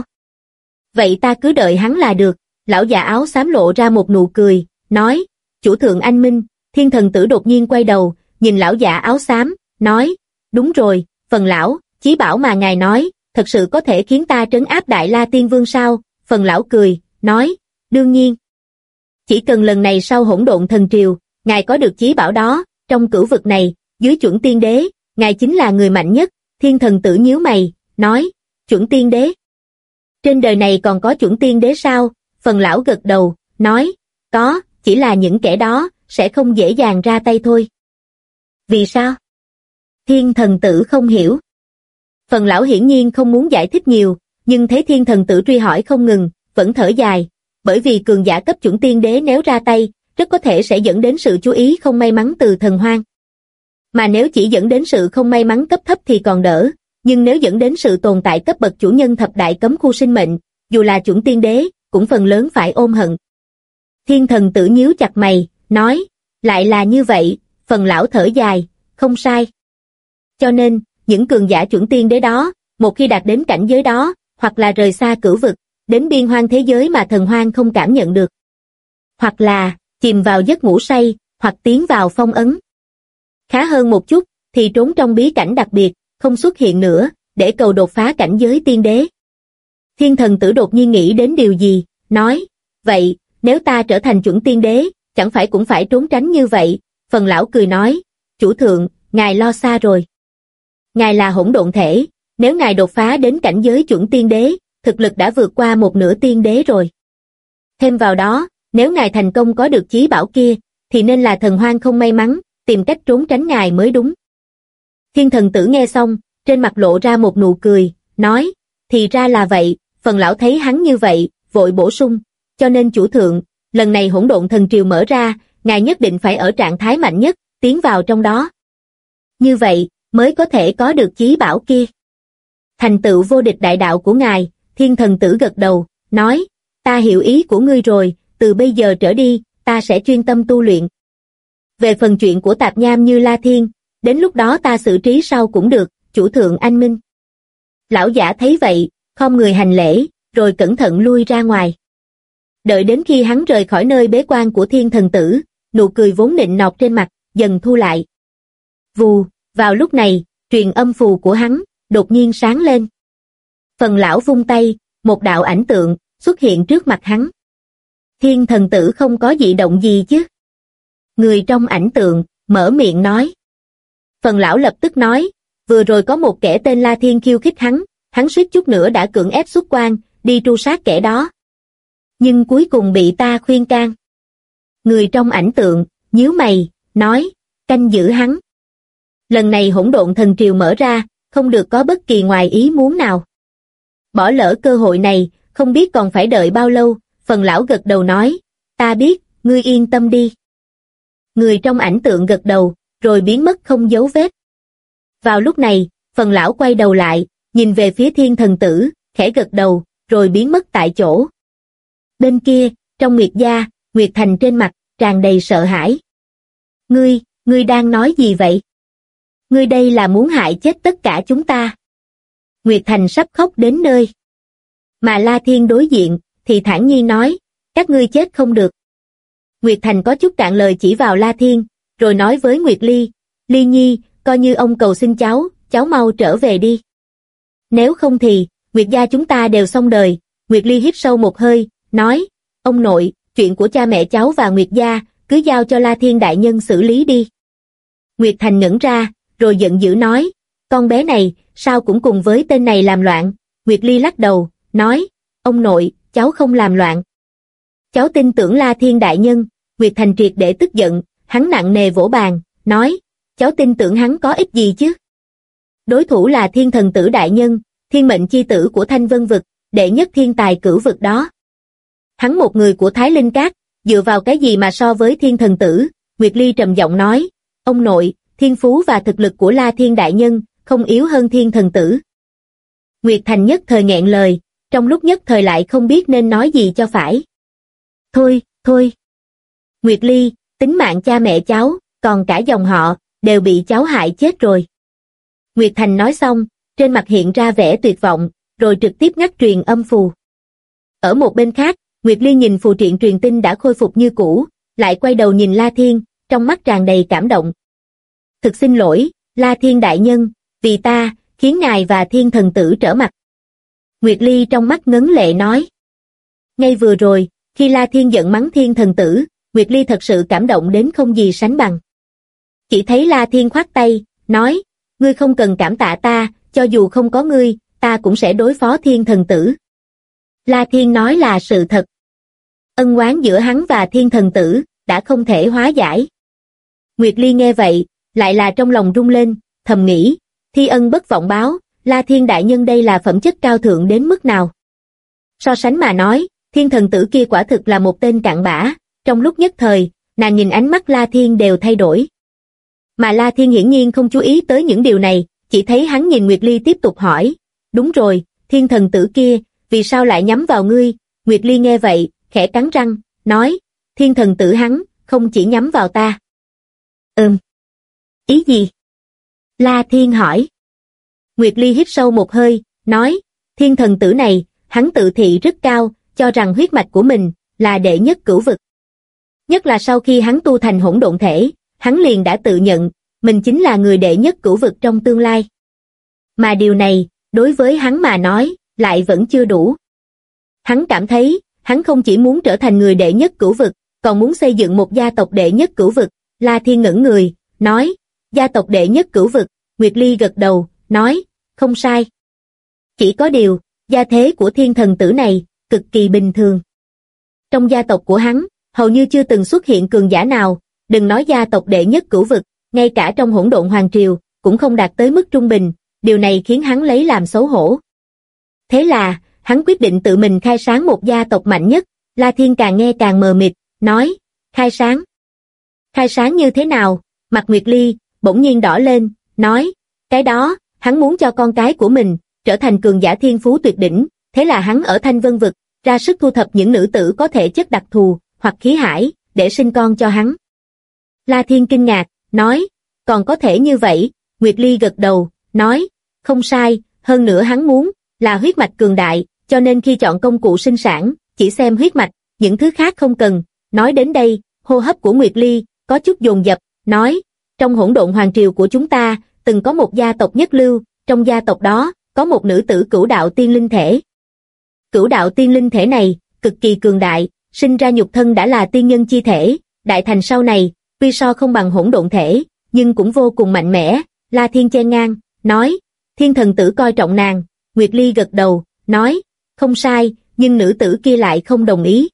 B: Vậy ta cứ đợi hắn là được. Lão già áo xám lộ ra một nụ cười, nói, chủ thượng anh minh. Thiên Thần Tử đột nhiên quay đầu, nhìn lão già áo xám, nói, đúng rồi, Phần lão, chí bảo mà ngài nói, thật sự có thể khiến ta trấn áp Đại La Tiên Vương sao? Phần lão cười, nói, đương nhiên. Chỉ cần lần này sau Hỗn Độn Thần Triều, ngài có được chí bảo đó, trong cửu vực này, dưới chuẩn tiên đế, ngài chính là người mạnh nhất. Thiên Thần Tử nhíu mày, nói, chuẩn tiên đế? Trên đời này còn có chuẩn tiên đế sao? Phần lão gật đầu, nói, có, chỉ là những kẻ đó, sẽ không dễ dàng ra tay thôi. Vì sao? Thiên Thần Tử không hiểu. Phần lão hiển nhiên không muốn giải thích nhiều, nhưng thấy Thiên Thần Tử truy hỏi không ngừng, vẫn thở dài, bởi vì cường giả cấp chuẩn tiên đế nếu ra tay, rất có thể sẽ dẫn đến sự chú ý không may mắn từ thần hoang. Mà nếu chỉ dẫn đến sự không may mắn cấp thấp thì còn đỡ, nhưng nếu dẫn đến sự tồn tại cấp bậc chủ nhân thập đại cấm khu sinh mệnh, dù là chuẩn tiên đế, cũng phần lớn phải ôm hận. Thiên Thần Tử nhíu chặt mày, nói, lại là như vậy. Phần lão thở dài, không sai. Cho nên, những cường giả chuẩn tiên đế đó, một khi đạt đến cảnh giới đó, hoặc là rời xa cửu vực, đến biên hoang thế giới mà thần hoang không cảm nhận được. Hoặc là, chìm vào giấc ngủ say, hoặc tiến vào phong ấn. Khá hơn một chút, thì trốn trong bí cảnh đặc biệt, không xuất hiện nữa, để cầu đột phá cảnh giới tiên đế. Thiên Thần Tử đột nhiên nghĩ đến điều gì, nói, vậy, nếu ta trở thành chuẩn tiên đế, chẳng phải cũng phải trốn tránh như vậy? Phần lão cười nói, chủ thượng, ngài lo xa rồi. Ngài là hỗn độn thể, nếu ngài đột phá đến cảnh giới chuẩn tiên đế, thực lực đã vượt qua một nửa tiên đế rồi. Thêm vào đó, nếu ngài thành công có được chí bảo kia, thì nên là thần hoang không may mắn, tìm cách trốn tránh ngài mới đúng. Thiên Thần Tử nghe xong, trên mặt lộ ra một nụ cười, nói, thì ra là vậy. Phần lão thấy hắn như vậy, vội bổ sung, cho nên chủ thượng, lần này Hỗn Độn Thần Triều mở ra, ngài nhất định phải ở trạng thái mạnh nhất, tiến vào trong đó. Như vậy, mới có thể có được chí bảo kia. Thành tựu vô địch đại đạo của ngài. Thiên Thần Tử gật đầu, nói, ta hiểu ý của ngươi rồi, từ bây giờ trở đi, ta sẽ chuyên tâm tu luyện. Về phần chuyện của tạp nham như La Thiên, đến lúc đó ta xử trí sau cũng được, chủ thượng anh minh. Lão giả thấy vậy, khom người hành lễ, rồi cẩn thận lui ra ngoài. Đợi đến khi hắn rời khỏi nơi bế quan của thiên thần tử, nụ cười vốn nịnh nọt trên mặt, dần thu lại. Vù, vào lúc này, truyền âm phù của hắn, đột nhiên sáng lên. Phần lão vung tay, một đạo ảnh tượng, xuất hiện trước mặt hắn. Thiên thần tử không có dị động gì chứ? Người trong ảnh tượng, mở miệng nói. Phần lão lập tức nói, vừa rồi có một kẻ tên La Thiên khiêu khích hắn suýt chút nữa đã cưỡng ép xuất quan, đi tru sát kẻ đó. Nhưng cuối cùng bị ta khuyên can. Người trong ảnh tượng, nhíu mày, nói, canh giữ hắn. Lần này hỗn độn thần triều mở ra, không được có bất kỳ ngoài ý muốn nào. Bỏ lỡ cơ hội này, không biết còn phải đợi bao lâu, phần lão gật đầu nói, ta biết, ngươi yên tâm đi. Người trong ảnh tượng gật đầu, rồi biến mất không dấu vết. Vào lúc này, phần lão quay đầu lại, nhìn về phía thiên thần tử, khẽ gật đầu, rồi biến mất tại chỗ. Bên kia, trong Nguyệt gia, Nguyệt Thành trên mặt, tràn đầy sợ hãi. Ngươi đang nói gì vậy? Ngươi đây là muốn hại chết tất cả chúng ta. Nguyệt Thành sắp khóc đến nơi. Mà La Thiên đối diện, thì thản nhiên nói, các ngươi chết không được. Nguyệt Thành có chút cạn lời chỉ vào La Thiên, rồi nói với Nguyệt Ly, Ly Nhi, coi như ông cầu xin cháu mau trở về đi. Nếu không thì, Nguyệt gia chúng ta đều xong đời. Nguyệt Ly hít sâu một hơi, nói, ông nội, chuyện của cha mẹ cháu và Nguyệt gia, cứ giao cho La Thiên đại nhân xử lý đi. Nguyệt Thành ngẩn ra, rồi giận dữ nói, con bé này, sao cũng cùng với tên này làm loạn. Nguyệt Ly lắc đầu, nói, ông nội, cháu không làm loạn. Cháu tin tưởng La Thiên đại nhân. Nguyệt Thành triệt để tức giận, hắn nặng nề vỗ bàn, nói, cháu tin tưởng hắn có ích gì chứ? Đối thủ là thiên thần tử đại nhân, thiên mệnh chi tử của Thanh Vân vực, đệ nhất thiên tài cửu vực đó. Hắn một người của Thái Linh Cát, dựa vào cái gì mà so với thiên thần tử? Nguyệt Ly trầm giọng nói, ông nội, thiên phú và thực lực của La Thiên đại nhân, không yếu hơn thiên thần tử. Nguyệt Thành nhất thời nghẹn lời, trong lúc nhất thời lại không biết nên nói gì cho phải. Thôi. Nguyệt Ly, tính mạng cha mẹ cháu, còn cả dòng họ, đều bị cháu hại chết rồi. Nguyệt Thành nói xong, trên mặt hiện ra vẻ tuyệt vọng, rồi trực tiếp ngắt truyền âm phù. Ở một bên khác, Nguyệt Ly nhìn phù triện truyền tin đã khôi phục như cũ, lại quay đầu nhìn La Thiên, trong mắt tràn đầy cảm động. Thực xin lỗi, La Thiên đại nhân, vì ta, khiến ngài và thiên thần tử trở mặt. Nguyệt Ly trong mắt ngấn lệ nói. Ngay vừa rồi, khi La Thiên giận mắng thiên thần tử, Nguyệt Ly thật sự cảm động đến không gì sánh bằng. Chỉ thấy La Thiên khoát tay, nói, ngươi không cần cảm tạ ta, cho dù không có ngươi, ta cũng sẽ đối phó thiên thần tử. La Thiên nói là sự thật. Ân oán giữa hắn và thiên thần tử, đã không thể hóa giải. Nguyệt Ly nghe vậy, lại là trong lòng rung lên, thầm nghĩ, thi ân bất vọng báo, La Thiên đại nhân đây là phẩm chất cao thượng đến mức nào. So sánh mà nói, thiên thần tử kia quả thực là một tên cặn bã, trong lúc nhất thời, nàng nhìn ánh mắt La Thiên đều thay đổi. Mà La Thiên hiển nhiên không chú ý tới những điều này, chỉ thấy hắn nhìn Nguyệt Ly tiếp tục hỏi, đúng rồi, thiên thần tử kia, vì sao lại nhắm vào ngươi? Nguyệt Ly nghe vậy, khẽ cắn răng, nói, thiên thần tử hắn, không chỉ nhắm vào ta. Ý gì? La Thiên hỏi. Nguyệt Ly hít sâu một hơi, nói, thiên thần tử này, hắn tự thị rất cao, cho rằng huyết mạch của mình là đệ nhất cửu vực. Nhất là sau khi hắn tu thành hỗn độn thể, hắn liền đã tự nhận, mình chính là người đệ nhất cửu vực trong tương lai. Mà điều này, đối với hắn mà nói, lại vẫn chưa đủ. Hắn cảm thấy, hắn không chỉ muốn trở thành người đệ nhất cửu vực, còn muốn xây dựng một gia tộc đệ nhất cửu vực. La Thiên ngẩn người, nói, gia tộc đệ nhất cửu vực. Nguyệt Ly gật đầu, nói, không sai. Chỉ có điều, gia thế của thiên thần tử này, cực kỳ bình thường. Trong gia tộc của hắn, hầu như chưa từng xuất hiện cường giả nào, đừng nói gia tộc đệ nhất cửu vực, ngay cả trong hỗn độn hoàng triều, cũng không đạt tới mức trung bình, điều này khiến hắn lấy làm xấu hổ. Thế là, hắn quyết định tự mình khai sáng một gia tộc mạnh nhất. La Thiên càng nghe càng mờ mịt, nói, khai sáng. Khai sáng như thế nào? Mặt Nguyệt Ly bỗng nhiên đỏ lên, nói, cái đó, hắn muốn cho con cái của mình trở thành cường giả thiên phú tuyệt đỉnh, thế là hắn ở Thanh Vân vực ra sức thu thập những nữ tử có thể chất đặc thù hoặc khí hải để sinh con cho hắn. La Thiên kinh ngạc, nói, còn có thể như vậy? Nguyệt Ly gật đầu, nói, không sai, hơn nữa hắn muốn là huyết mạch cường đại, cho nên khi chọn công cụ sinh sản, chỉ xem huyết mạch, những thứ khác không cần. Nói đến đây, hô hấp của Nguyệt Ly có chút dồn dập, nói, trong hỗn độn hoàng triều của chúng ta, từng có một gia tộc nhất lưu, trong gia tộc đó, có một nữ tử cửu đạo tiên linh thể. Cửu đạo tiên linh thể này, cực kỳ cường đại, sinh ra nhục thân đã là tiên nhân chi thể, đại thành sau này, tuy so không bằng hỗn độn thể, nhưng cũng vô cùng mạnh mẽ. La Thiên chen ngang, nói, thiên thần tử coi trọng nàng. Nguyệt Ly gật đầu, nói, không sai, nhưng nữ tử kia lại không đồng ý.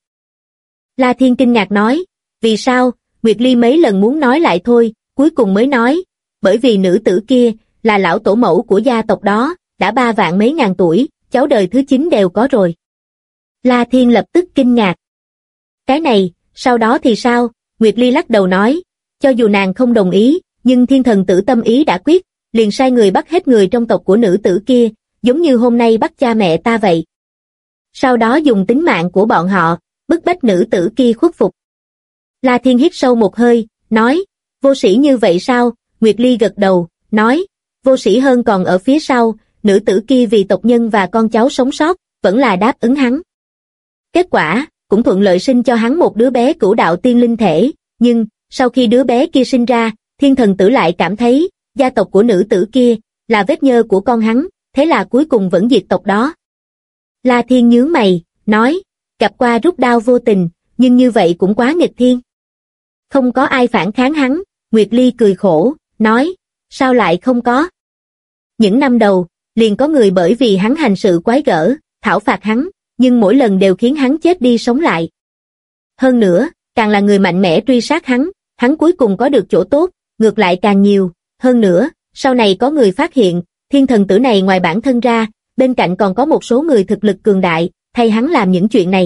B: La Thiên kinh ngạc nói, vì sao? Nguyệt Ly mấy lần muốn nói lại thôi, cuối cùng mới nói, bởi vì nữ tử kia là lão tổ mẫu của gia tộc đó, đã 3 vạn mấy ngàn tuổi, cháu đời thứ 9 đều có rồi. La Thiên lập tức kinh ngạc. Cái này, sau đó thì sao? Nguyệt Ly lắc đầu nói, cho dù nàng không đồng ý, nhưng thiên thần tử tâm ý đã quyết, liền sai người bắt hết người trong tộc của nữ tử kia, giống như hôm nay bắt cha mẹ ta vậy. Sau đó dùng tính mạng của bọn họ, bức bách nữ tử kia khuất phục. La Thiên hít sâu một hơi, nói, vô sĩ như vậy sao? Nguyệt Ly gật đầu, nói, vô sĩ hơn còn ở phía sau, nữ tử kia vì tộc nhân và con cháu sống sót, vẫn là đáp ứng hắn. Kết quả, cũng thuận lợi sinh cho hắn một đứa bé cửu đạo tiên linh thể, nhưng, sau khi đứa bé kia sinh ra, thiên thần tử lại cảm thấy, gia tộc của nữ tử kia, là vết nhơ của con hắn, thế là cuối cùng vẫn diệt tộc đó. La Thiên nhướng mày, nói, gặp qua rút đao vô tình, nhưng như vậy cũng quá nghịch thiên. Không có ai phản kháng hắn. Nguyệt Ly cười khổ, nói, sao lại không có? Những năm đầu, liền có người bởi vì hắn hành sự quái gở, thảo phạt hắn, nhưng mỗi lần đều khiến hắn chết đi sống lại. Hơn nữa, càng là người mạnh mẽ truy sát hắn cuối cùng có được chỗ tốt, ngược lại càng nhiều. Hơn nữa, sau này có người phát hiện, thiên thần tử này ngoài bản thân ra, bên cạnh còn có một số người thực lực cường đại, thay hắn làm những chuyện này.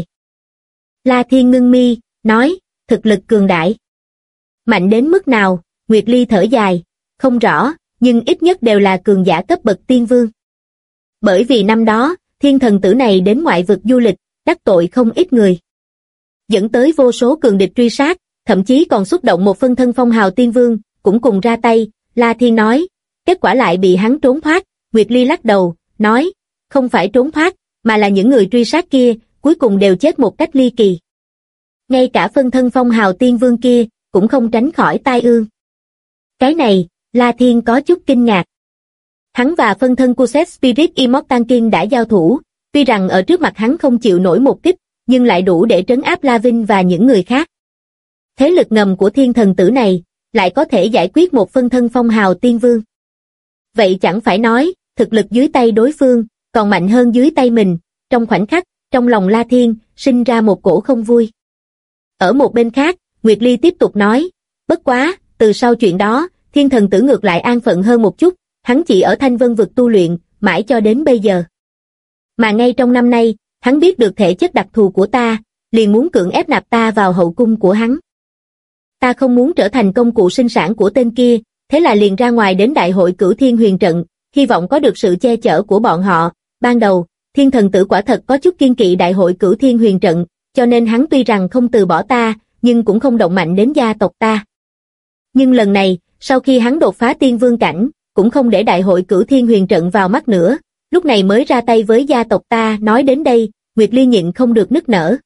B: La Thiên ngưng mi, nói, thực lực cường đại. Mạnh đến mức nào? Nguyệt Ly thở dài, không rõ, nhưng ít nhất đều là cường giả cấp bậc tiên vương. Bởi vì năm đó, thiên thần tử này đến ngoại vực du lịch, đắc tội không ít người. Dẫn tới vô số cường địch truy sát, thậm chí còn xúc động một phân thân phong hào tiên vương, cũng cùng ra tay. La Thiên nói, kết quả lại bị hắn trốn thoát. Nguyệt Ly lắc đầu, nói, không phải trốn thoát, mà là những người truy sát kia, cuối cùng đều chết một cách ly kỳ. Ngay cả phân thân phong hào tiên vương kia, cũng không tránh khỏi tai ương. Cái này, La Thiên có chút kinh ngạc. Hắn và phân thân Cuset Spirit Immortal King đã giao thủ, tuy rằng ở trước mặt hắn không chịu nổi một kích, nhưng lại đủ để trấn áp La Vinh và những người khác. Thế lực ngầm của thiên thần tử này, lại có thể giải quyết một phân thân phong hào tiên vương. Vậy chẳng phải nói, thực lực dưới tay đối phương, còn mạnh hơn dưới tay mình. Trong khoảnh khắc, trong lòng La Thiên, sinh ra một cổ không vui. Ở một bên khác, Nguyệt Ly tiếp tục nói, bất quá, từ sau chuyện đó, thiên thần tử ngược lại an phận hơn một chút, hắn chỉ ở Thanh Vân vực tu luyện, mãi cho đến bây giờ. Mà ngay trong năm nay, hắn biết được thể chất đặc thù của ta, liền muốn cưỡng ép nạp ta vào hậu cung của hắn. Ta không muốn trở thành công cụ sinh sản của tên kia, thế là liền ra ngoài đến đại hội Cửu Thiên Huyền Trận, hy vọng có được sự che chở của bọn họ. Ban đầu, thiên thần tử quả thật có chút kiêng kỵ đại hội Cửu Thiên Huyền Trận, cho nên hắn tuy rằng không từ bỏ ta, nhưng cũng không động mạnh đến gia tộc ta. Nhưng lần này, sau khi hắn đột phá tiên vương cảnh, cũng không để đại hội Cửu Thiên Huyền Trận vào mắt nữa, lúc này mới ra tay với gia tộc ta. Nói đến đây, Nguyệt Ly nhịn không được nức nở.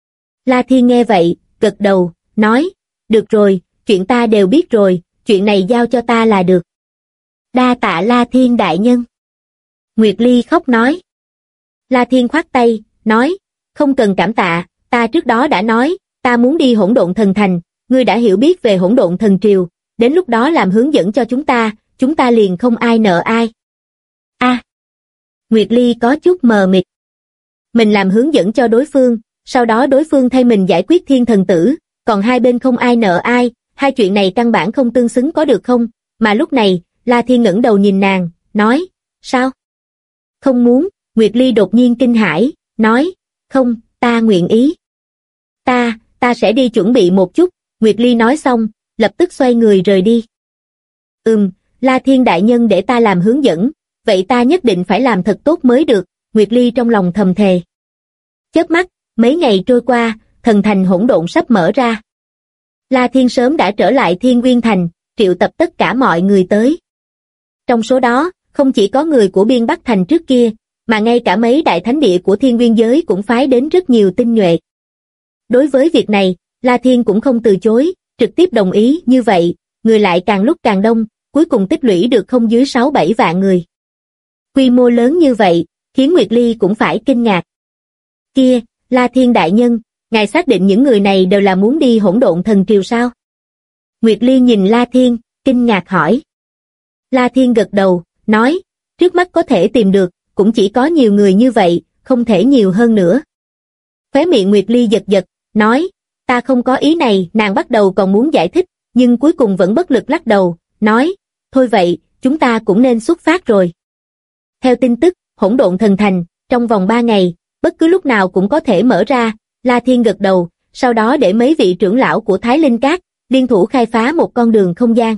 B: La Thiên nghe vậy, gật đầu, nói, được rồi, chuyện ta đều biết rồi, chuyện này giao cho ta là được. Đa tạ La Thiên đại nhân. Nguyệt Ly khóc nói. La Thiên khoát tay, nói, không cần cảm tạ, ta trước đó đã nói, ta muốn đi Hỗn Độn Thần Thành, ngươi đã hiểu biết về Hỗn Độn Thần Triều, đến lúc đó làm hướng dẫn cho chúng ta liền không ai nợ ai. Nguyệt Ly có chút mờ mịt. Mình làm hướng dẫn cho đối phương, sau đó đối phương thay mình giải quyết thiên thần tử, còn hai bên không ai nợ ai, hai chuyện này căn bản không tương xứng có được không? Mà lúc này, La Thiên ngẩng đầu nhìn nàng, nói, sao? Không muốn. Nguyệt Ly đột nhiên kinh hãi, nói, không, ta nguyện ý. Ta sẽ đi chuẩn bị một chút. Nguyệt Ly nói xong, lập tức xoay người rời đi. La Thiên đại nhân để ta làm hướng dẫn, vậy ta nhất định phải làm thật tốt mới được. Nguyệt Ly trong lòng thầm thề. Chớp mắt, mấy ngày trôi qua, thần thành hỗn độn sắp mở ra. La Thiên sớm đã trở lại Thiên Nguyên Thành, triệu tập tất cả mọi người tới. Trong số đó, không chỉ có người của Biên Bắc Thành trước kia, mà ngay cả mấy đại thánh địa của Thiên Nguyên giới cũng phái đến rất nhiều tinh nhuệ. Đối với việc này, La Thiên cũng không từ chối, trực tiếp đồng ý. Như vậy, người lại càng lúc càng đông, cuối cùng tích lũy được không dưới 6-7 vạn người. Quy mô lớn như vậy, khiến Nguyệt Ly cũng phải kinh ngạc. Kia, La Thiên đại nhân, ngài xác định những người này đều là muốn đi Hỗn Độn Thần Triều sao? Nguyệt Ly nhìn La Thiên, kinh ngạc hỏi. La Thiên gật đầu, nói, trước mắt có thể tìm được, cũng chỉ có nhiều người như vậy, không thể nhiều hơn nữa. Khóe miệng Nguyệt Ly giật giật, nói, ta không có ý này. Nàng bắt đầu còn muốn giải thích, nhưng cuối cùng vẫn bất lực lắc đầu, nói, thôi vậy, chúng ta cũng nên xuất phát rồi. Theo tin tức, Hỗn Độn Thần Thành, trong vòng 3 ngày, bất cứ lúc nào cũng có thể mở ra. La Thiên gật đầu, sau đó để mấy vị trưởng lão của Thái Linh Các liên thủ khai phá một con đường không gian.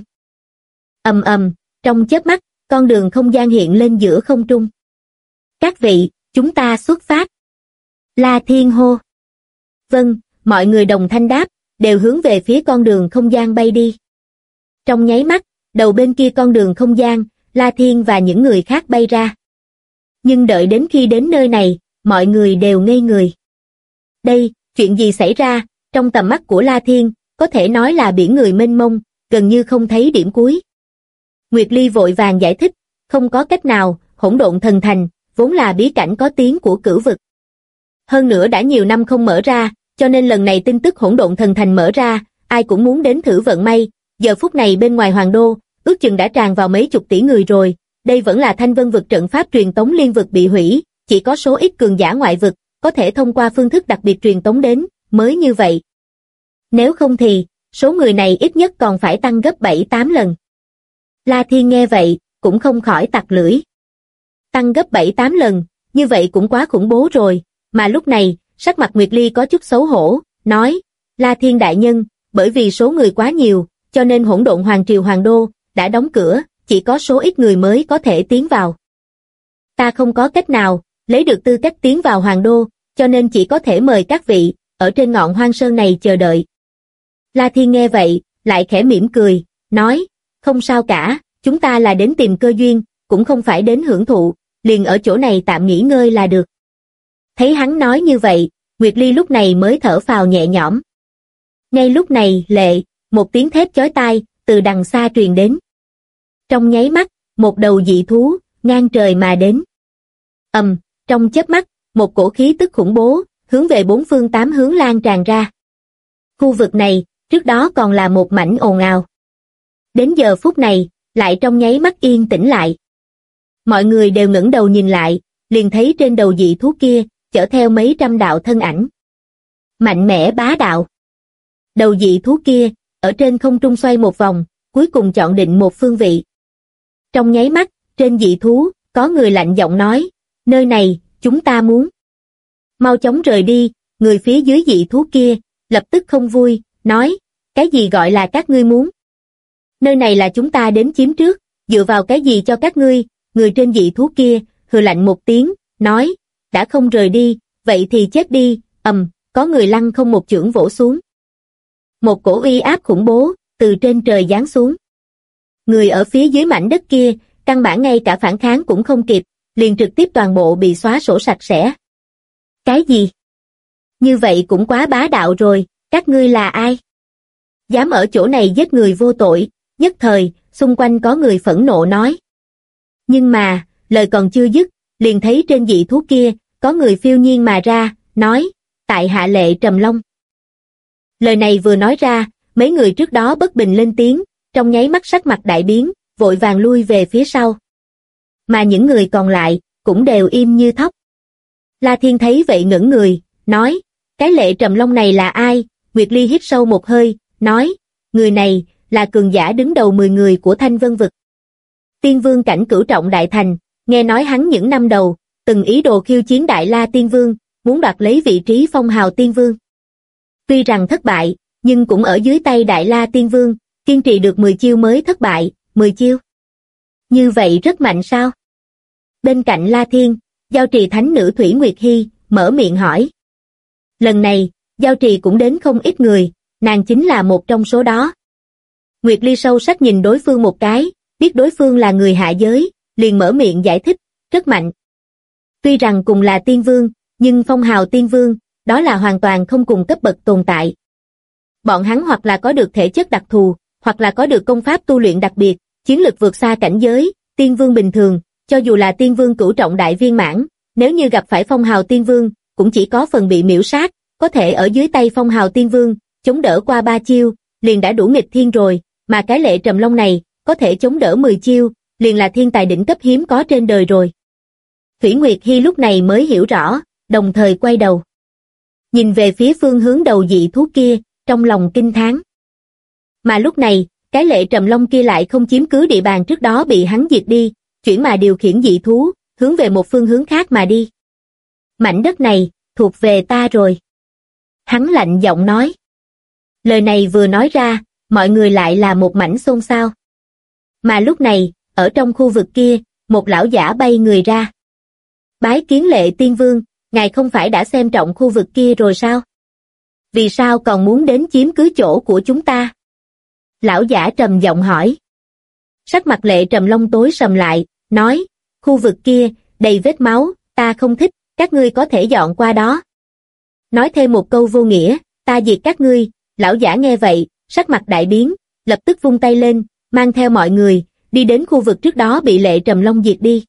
B: Ầm ầm, trong chớp mắt, con đường không gian hiện lên giữa không trung. Các vị, chúng ta xuất phát. La Thiên hô. Vâng, mọi người đồng thanh đáp, đều hướng về phía con đường không gian bay đi. Trong nháy mắt, đầu bên kia con đường không gian, La Thiên và những người khác bay ra. Nhưng đợi đến khi đến nơi này, mọi người đều ngây người. Đây, chuyện gì xảy ra? Trong tầm mắt của La Thiên, có thể nói là biển người mênh mông, gần như không thấy điểm cuối. Nguyệt Ly vội vàng giải thích, không có cách nào, Hỗn Độn Thần Thành, vốn là bí cảnh có tiếng của cửu vực. Hơn nữa đã nhiều năm không mở ra, cho nên lần này tin tức Hỗn Độn Thần Thành mở ra, ai cũng muốn đến thử vận may. Giờ phút này bên ngoài Hoàng Đô, ước chừng đã tràn vào mấy chục tỷ người rồi. Đây vẫn là Thanh Vân vực trận pháp truyền tống liên vực bị hủy, chỉ có số ít cường giả ngoại vực có thể thông qua phương thức đặc biệt truyền tống đến, mới như vậy. Nếu không thì, số người này ít nhất còn phải tăng gấp 7-8 lần. La Thiên nghe vậy, cũng không khỏi tặc lưỡi. Tăng gấp 7-8 lần, như vậy cũng quá khủng bố rồi, mà lúc này, sắc mặt Nguyệt Ly có chút xấu hổ, nói, La Thiên đại nhân, bởi vì số người quá nhiều, cho nên Hỗn Độn Hoàng Triều Hoàng Đô đã đóng cửa, chỉ có số ít người mới có thể tiến vào. Ta không có cách nào lấy được tư cách tiến vào Hoàng Đô, cho nên chỉ có thể mời các vị ở trên ngọn hoang sơn này chờ đợi. La Thiên nghe vậy, lại khẽ mỉm cười, nói, không sao cả, chúng ta là đến tìm cơ duyên, cũng không phải đến hưởng thụ, liền ở chỗ này tạm nghỉ ngơi là được. Thấy hắn nói như vậy, Nguyệt Ly lúc này mới thở phào nhẹ nhõm. Ngay lúc này, một tiếng thét chói tai, từ đằng xa truyền đến. Trong nháy mắt, một đầu dị thú, ngang trời mà đến. Trong chớp mắt, một cổ khí tức khủng bố, hướng về 4 phương 8 hướng lan tràn ra. Khu vực này, trước đó còn là một mảnh ồn ào. Đến giờ phút này, lại trong nháy mắt yên tĩnh lại. Mọi người đều ngẩng đầu nhìn lại, liền thấy trên đầu dị thú kia, chở theo mấy trăm đạo thân ảnh. Mạnh mẽ bá đạo. Đầu dị thú kia, ở trên không trung xoay một vòng, cuối cùng chọn định một phương vị. Trong nháy mắt, trên dị thú, có người lạnh giọng nói, nơi này, chúng ta muốn. Mau chóng rời đi, người phía dưới dị thú kia, lập tức không vui, nói, cái gì gọi là các ngươi muốn? Nơi này là chúng ta đến chiếm trước, dựa vào cái gì cho các ngươi? Người trên dị thú kia, hừ lạnh một tiếng, nói, đã không rời đi, vậy thì chết đi. Có người lăng không một chưởng vỗ xuống. Một cổ uy áp khủng bố, từ trên trời giáng xuống. Người ở phía dưới mảnh đất kia, căn bản ngay cả phản kháng cũng không kịp, liền trực tiếp toàn bộ bị xóa sổ sạch sẽ. Cái gì? Như vậy cũng quá bá đạo rồi, các ngươi là ai? Dám ở chỗ này giết người vô tội, nhất thời, xung quanh có người phẫn nộ nói. Nhưng mà, lời còn chưa dứt, liền thấy trên dị thú kia, có người phiêu nhiên mà ra, nói, tại hạ Lệ Trầm Long. Lời này vừa nói ra, mấy người trước đó bất bình lên tiếng, trong nháy mắt sắc mặt đại biến, vội vàng lui về phía sau. Mà những người còn lại, cũng đều im như thóc. La Thiên thấy vậy ngẩng người, nói, cái Lệ Trầm Long này là ai? Nguyệt Ly hít sâu một hơi, nói, người này, là cường giả đứng đầu 10 người của Thanh Vân vực. Tiên vương cảnh cửu trọng đại thành, nghe nói hắn những năm đầu, từng ý đồ khiêu chiến Đại La Tiên Vương, muốn đoạt lấy vị trí phong hào Tiên Vương. Tuy rằng thất bại, nhưng cũng ở dưới tay Đại La Tiên Vương, kiên trì được 10 chiêu mới thất bại, 10 chiêu. Như vậy rất mạnh sao? Bên cạnh La Thiên, Giao Trì Thánh Nữ Thủy Nguyệt Hy, mở miệng hỏi. Lần này, Giao Trì cũng đến không ít người, nàng chính là một trong số đó. Nguyệt Ly sâu sắc nhìn đối phương một cái, biết đối phương là người hạ giới, liền mở miệng giải thích, rất mạnh. Tuy rằng cùng là tiên vương, nhưng phong hào tiên vương, đó là hoàn toàn không cùng cấp bậc tồn tại. Bọn hắn hoặc là có được thể chất đặc thù, hoặc là có được công pháp tu luyện đặc biệt, chiến lực vượt xa cảnh giới tiên vương bình thường, cho dù là tiên vương cửu trọng đại viên mãn, nếu như gặp phải phong hào tiên vương, cũng chỉ có phần bị miễu sát, có thể ở dưới tay phong hào tiên vương, chống đỡ qua 3 chiêu, liền đã đủ nghịch thiên rồi, mà cái Lệ Trầm Long này, có thể chống đỡ 10 chiêu, liền là thiên tài đỉnh cấp hiếm có trên đời rồi. Thủy Nguyệt Hy lúc này mới hiểu rõ, đồng thời quay đầu. Nhìn về phía phương hướng đầu dị thú kia, trong lòng kinh thán. Mà lúc này, cái Lệ Trầm Long kia lại không chiếm cứ địa bàn trước đó bị hắn diệt đi, chuyển mà điều khiển dị thú, hướng về một phương hướng khác mà đi. Mảnh đất này, thuộc về ta rồi. Hắn lạnh giọng nói. Lời này vừa nói ra, mọi người lại là một mảnh xôn xao. Mà lúc này, ở trong khu vực kia, một lão giả bay người ra. Bái kiến Lệ Tiên Vương, ngài không phải đã xem trọng khu vực kia rồi sao? Vì sao còn muốn đến chiếm cứ chỗ của chúng ta? Lão giả trầm giọng hỏi. Sắc mặt Lệ Trầm Long tối sầm lại, nói, khu vực kia, đầy vết máu, ta không thích, các ngươi có thể dọn qua đó. Nói thêm một câu vô nghĩa, ta diệt các ngươi. Lão giả nghe vậy, sắc mặt đại biến, lập tức vung tay lên, mang theo mọi người, đi đến khu vực trước đó bị Lệ Trầm Long diệt đi.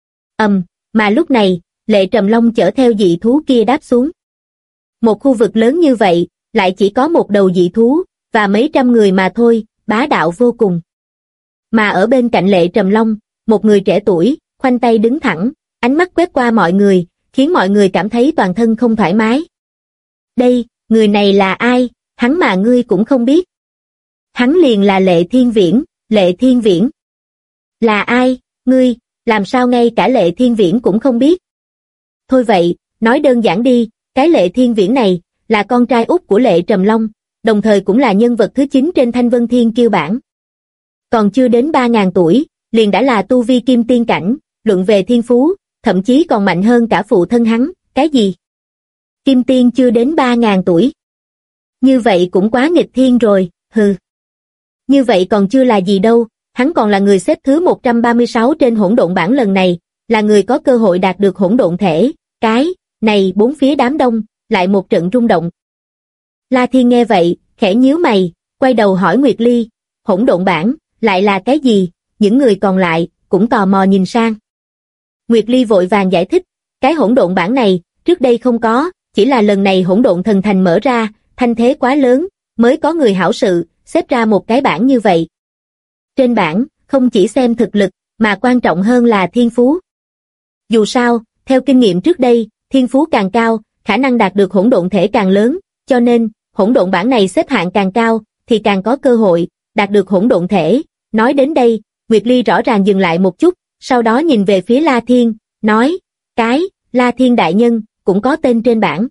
B: Mà lúc này, Lệ Trầm Long chở theo dị thú kia đáp xuống. Một khu vực lớn như vậy, lại chỉ có một đầu dị thú, và mấy trăm người mà thôi, bá đạo vô cùng. Mà ở bên cạnh Lệ Trầm Long, một người trẻ tuổi, khoanh tay đứng thẳng, ánh mắt quét qua mọi người, khiến mọi người cảm thấy toàn thân không thoải mái. Đây, người này là ai, hắn mà ngươi cũng không biết. Hắn liền là Lệ Thiên Viễn, Lệ Thiên Viễn. Là ai, ngươi, làm sao ngay cả Lệ Thiên Viễn cũng không biết. Thôi vậy, nói đơn giản đi, cái Lệ Thiên Viễn này, là con trai út của Lệ Trầm Long, đồng thời cũng là nhân vật thứ 9 trên Thanh Vân Thiên Kiêu bảng. Còn chưa đến 3.000 tuổi, liền đã là tu vi kim tiên cảnh, luận về thiên phú, thậm chí còn mạnh hơn cả phụ thân hắn, cái gì? Kim tiên chưa đến 3.000 tuổi. Như vậy cũng quá nghịch thiên rồi, hừ. Như vậy còn chưa là gì đâu, hắn còn là người xếp thứ 136 trên hỗn độn bảng lần này, là người có cơ hội đạt được hỗn độn thể, cái này bốn phía đám đông, lại một trận rung động. La Thiên nghe vậy, khẽ nhíu mày, quay đầu hỏi Nguyệt Ly, hỗn độn bảng, lại là cái gì? Những người còn lại, cũng tò mò nhìn sang. Nguyệt Ly vội vàng giải thích, cái hỗn độn bảng này, trước đây không có, chỉ là lần này hỗn độn thần thành mở ra, thanh thế quá lớn, mới có người hảo sự, xếp ra một cái bảng như vậy. Trên bảng, không chỉ xem thực lực, mà quan trọng hơn là thiên phú. Dù sao, theo kinh nghiệm trước đây, thiên phú càng cao, khả năng đạt được hỗn độn thể càng lớn, cho nên, hỗn độn bảng này xếp hạng càng cao, thì càng có cơ hội, đạt được hỗn độn thể. Nói đến đây, Nguyệt Ly rõ ràng dừng lại một chút, sau đó nhìn về phía La Thiên, nói, cái, La Thiên đại nhân, cũng có tên trên bảng.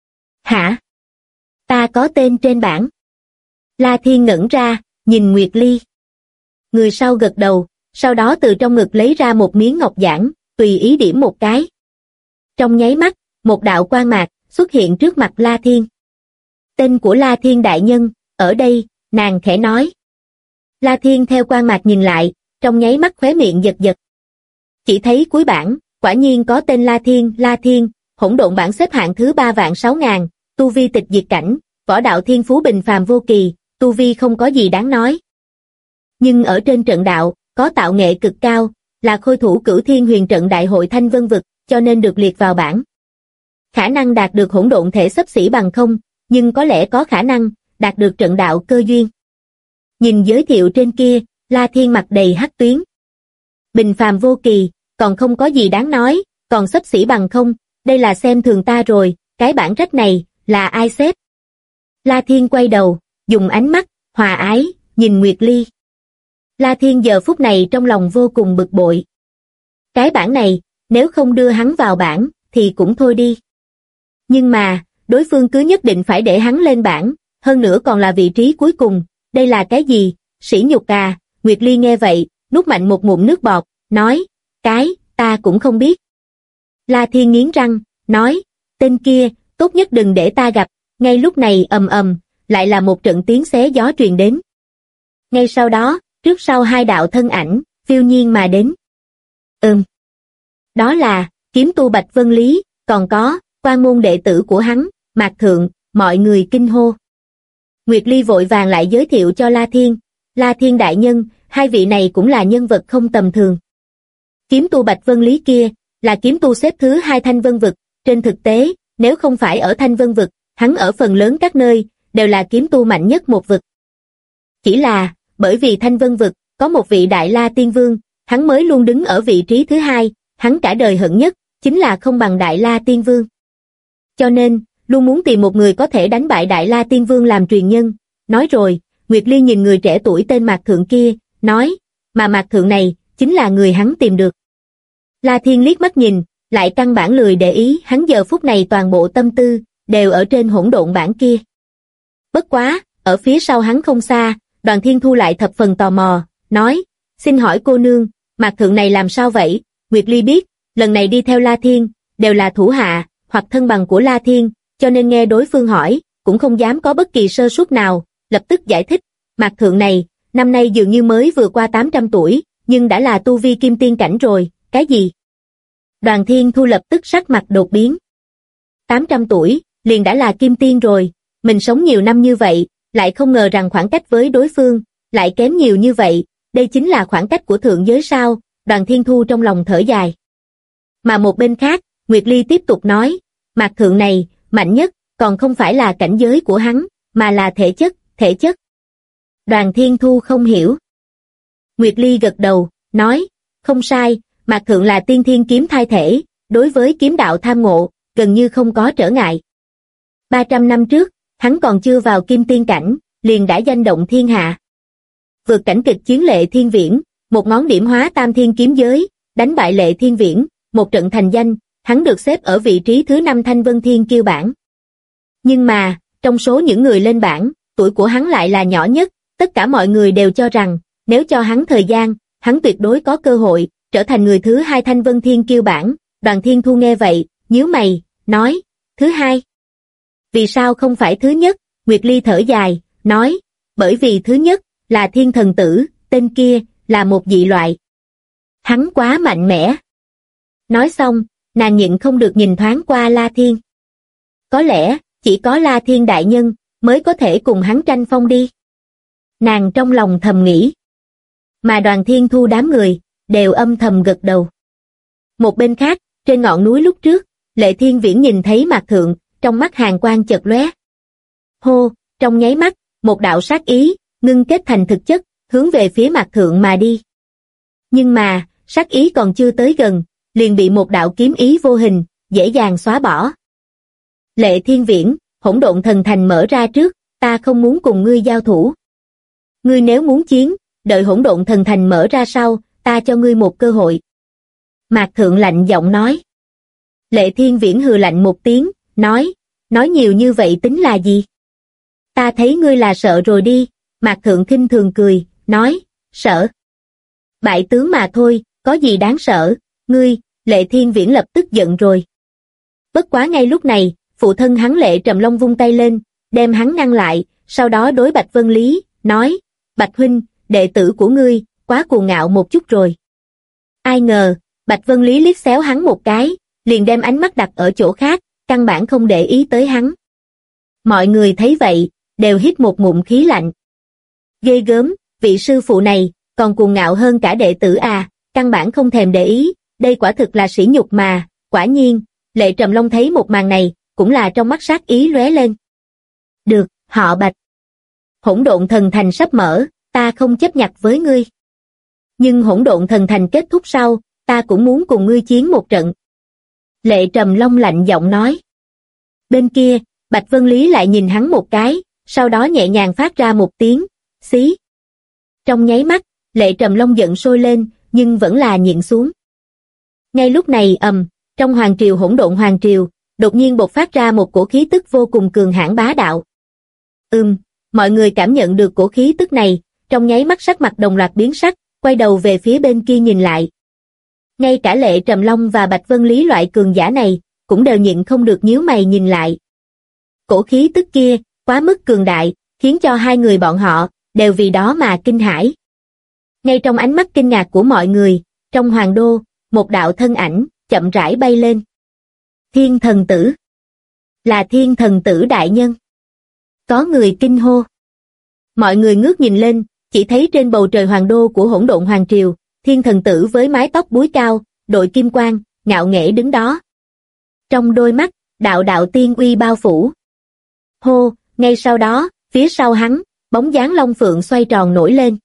B: Hả? Ta có tên trên bảng. La Thiên ngẩn ra, nhìn Nguyệt Ly. Người sau gật đầu, sau đó từ trong ngực lấy ra một miếng ngọc giản, tùy ý điểm một cái. Trong nháy mắt, một đạo quang mạc xuất hiện trước mặt La Thiên. Tên của La Thiên đại nhân, ở đây, nàng khẽ nói. La Thiên theo quang mạc nhìn lại, trong nháy mắt khóe miệng giật giật. Chỉ thấy cuối bảng, quả nhiên có tên La Thiên, hỗn độn bảng xếp hạng thứ 3.600.000, tu vi tịch diệt cảnh, võ đạo thiên phú bình phàm vô kỳ, tu vi không có gì đáng nói. Nhưng ở trên trận đạo, có tạo nghệ cực cao, là khôi thủ Cửu Thiên Huyền Trận Đại hội Thanh Vân Vực, cho nên được liệt vào bảng. Khả năng đạt được hỗn độn thể xấp xỉ bằng không, nhưng có lẽ có khả năng đạt được trận đạo cơ duyên. Nhìn giới thiệu trên kia, La Thiên mặt đầy hắc tuyến. Bình phàm vô kỳ, còn không có gì đáng nói, còn xấp xỉ bằng không, đây là xem thường ta rồi, cái bảng rách này, là ai xếp? La Thiên quay đầu, dùng ánh mắt hòa ái nhìn Nguyệt Ly. La Thiên giờ phút này trong lòng vô cùng bực bội. Cái bảng này, nếu không đưa hắn vào bảng, thì cũng thôi đi. Nhưng mà, đối phương cứ nhất định phải để hắn lên bảng, hơn nữa còn là vị trí cuối cùng, đây là cái gì? Sỉ nhục à? Nguyệt Ly nghe vậy, nuốt mạnh một ngụm nước bọt, nói, cái, ta cũng không biết. La Thiên nghiến răng, nói, tên kia, tốt nhất đừng để ta gặp. Ngay lúc này ầm ầm, lại là một trận tiếng xé gió truyền đến. Ngay sau đó, trước sau hai đạo thân ảnh, phiêu nhiên mà đến. Đó là, kiếm tu Bạch Vân Lý, còn có, quan môn đệ tử của hắn, Mạc Thượng, mọi người kinh hô. Nguyệt Ly vội vàng lại giới thiệu cho La Thiên. La Thiên đại nhân, hai vị này cũng là nhân vật không tầm thường. Kiếm tu Bạch Vân Lý kia, là kiếm tu xếp thứ 2 Thanh Vân Vực, trên thực tế, nếu không phải ở Thanh Vân Vực, hắn ở phần lớn các nơi, đều là kiếm tu mạnh nhất một vực. Chỉ là, bởi vì Thanh Vân Vực, có một vị Đại La Tiên Vương, hắn mới luôn đứng ở vị trí thứ 2, hắn cả đời hận nhất, chính là không bằng Đại La Tiên Vương. Cho nên, luôn muốn tìm một người có thể đánh bại Đại La Tiên Vương làm truyền nhân. Nói rồi, Nguyệt Ly nhìn người trẻ tuổi tên Mạc Thượng kia, nói, mà Mạc Thượng này, chính là người hắn tìm được. La Thiên liếc mắt nhìn, lại căn bản lười để ý, hắn giờ phút này toàn bộ tâm tư, đều ở trên hỗn độn bản kia. Bất quá, ở phía sau hắn không xa, Đoàn Thiên Thu lại thập phần tò mò, nói, xin hỏi cô nương, Mạc Thượng này làm sao vậy? Nguyệt Ly biết, lần này đi theo La Thiên, đều là thủ hạ, hoặc thân bằng của La Thiên, cho nên nghe đối phương hỏi, cũng không dám có bất kỳ sơ suất nào, lập tức giải thích, Mạc Thượng này, năm nay dường như mới vừa qua 800 tuổi, nhưng đã là tu vi kim tiên cảnh rồi, cái gì? Đoàn Thiên Thu lập tức sắc mặt đột biến. 800 tuổi, liền đã là kim tiên rồi, mình sống nhiều năm như vậy, lại không ngờ rằng khoảng cách với đối phương, lại kém nhiều như vậy, đây chính là khoảng cách của thượng giới sao, Đoàn Thiên Thu trong lòng thở dài. Mà một bên khác, Nguyệt Ly tiếp tục nói, Mạc Thượng này, mạnh nhất, còn không phải là cảnh giới của hắn, mà là thể chất. Đoàn Thiên Thu không hiểu. Nguyệt Ly gật đầu, nói, không sai, Mạc Thượng là tiên thiên kiếm thai thể, đối với kiếm đạo tham ngộ, gần như không có trở ngại. 300 năm trước, hắn còn chưa vào kim tiên cảnh, liền đã danh động thiên hạ. Vượt cảnh kịch chiến Lệ Thiên Viễn, một ngón điểm hóa tam thiên kiếm giới, đánh bại Lệ Thiên Viễn, một trận thành danh, hắn được xếp ở vị trí thứ 5 Thanh Vân Thiên Kiêu bảng. Nhưng mà, trong số những người lên bảng, tuổi của hắn lại là nhỏ nhất, tất cả mọi người đều cho rằng, nếu cho hắn thời gian, hắn tuyệt đối có cơ hội, trở thành người thứ 2 Thanh Vân Thiên Kiêu bảng. Đoàn Thiên Thu nghe vậy, nhíu mày, nói, thứ 2. Vì sao không phải thứ nhất? Nguyệt Ly thở dài, nói, bởi vì thứ nhất, là Thiên Thần Tử, tên kia, là một dị loại. Hắn quá mạnh mẽ. Nói xong, nàng nhịn không được nhìn thoáng qua La Thiên. Có lẽ, chỉ có La Thiên đại nhân, mới có thể cùng hắn tranh phong đi. Nàng trong lòng thầm nghĩ. Mà Đoàn Thiên Thu đám người, đều âm thầm gật đầu. Một bên khác, trên ngọn núi lúc trước, Lệ Thiên Viễn nhìn thấy Mạc Thượng, trong mắt hàn quang chợt lóe. Hô, trong nháy mắt, một đạo sát ý, ngưng kết thành thực chất, hướng về phía Mạc Thượng mà đi. Nhưng mà, sát ý còn chưa tới gần, liền bị một đạo kiếm ý vô hình, dễ dàng xóa bỏ. Lệ Thiên Viễn, hỗn độn thần thành mở ra trước, ta không muốn cùng ngươi giao thủ. Ngươi nếu muốn chiến, đợi hỗn độn thần thành mở ra sau, ta cho ngươi một cơ hội. Mạc Thượng lạnh giọng nói. Lệ Thiên Viễn hừ lạnh một tiếng, nói nhiều như vậy tính là gì? Ta thấy ngươi là sợ rồi đi. Mạc Thượng khinh thường cười, nói, sợ. Bại tướng mà thôi, có gì đáng sợ, ngươi, Lệ Thiên Viễn lập tức giận rồi. Bất quá ngay lúc này, phụ thân hắn Lệ Trầm Long vung tay lên, đem hắn ngăn lại, sau đó đối Bạch Vân Lý, nói, Bạch huynh, đệ tử của ngươi, quá cuồng ngạo một chút rồi. Ai ngờ, Bạch Vân Lý liếc xéo hắn một cái, liền đem ánh mắt đặt ở chỗ khác, căn bản không để ý tới hắn. Mọi người thấy vậy, đều hít một ngụm khí lạnh. Ghê gớm, vị sư phụ này, còn cuồng ngạo hơn cả đệ tử à, căn bản không thèm để ý, đây quả thực là sỉ nhục mà. Quả nhiên, Lệ Trầm Long thấy một màn này, cũng là trong mắt sát ý lóe lên. Được, họ Bạch. Hỗn độn thần thành sắp mở, ta không chấp nhặt với ngươi. Nhưng hỗn độn thần thành kết thúc sau, ta cũng muốn cùng ngươi chiến một trận. Lệ Trầm Long lạnh giọng nói. Bên kia, Bạch Vân Lý lại nhìn hắn một cái, sau đó nhẹ nhàng phát ra một tiếng, xí. Trong nháy mắt, Lệ Trầm Long giận sôi lên, nhưng vẫn là nhịn xuống. Ngay lúc này trong hoàng triều hỗn độn hoàng triều, đột nhiên bộc phát ra một cổ khí tức vô cùng cường hãn bá đạo. Mọi người cảm nhận được cổ khí tức này, trong nháy mắt sắc mặt đồng loạt biến sắc, quay đầu về phía bên kia nhìn lại. Ngay cả Lệ Trầm Long và Bạch Vân Lý loại cường giả này, cũng đều nhịn không được nhíu mày nhìn lại. Cổ khí tức kia, quá mức cường đại, khiến cho hai người bọn họ, đều vì đó mà kinh hãi. Ngay trong ánh mắt kinh ngạc của mọi người, trong hoàng đô, một đạo thân ảnh, chậm rãi bay lên. Thiên Thần Tử. Là Thiên Thần Tử đại nhân. Có người kinh hô. Mọi người ngước nhìn lên, chỉ thấy trên bầu trời hoàng đô của Hỗn Độn Hoàng Triều, Thiên Thần Tử với mái tóc búi cao, đội kim quang, ngạo nghễ đứng đó. Trong đôi mắt, đạo đạo tiên uy bao phủ. Hô, ngay sau đó, phía sau hắn, bóng dáng Long Phượng xoay tròn nổi lên.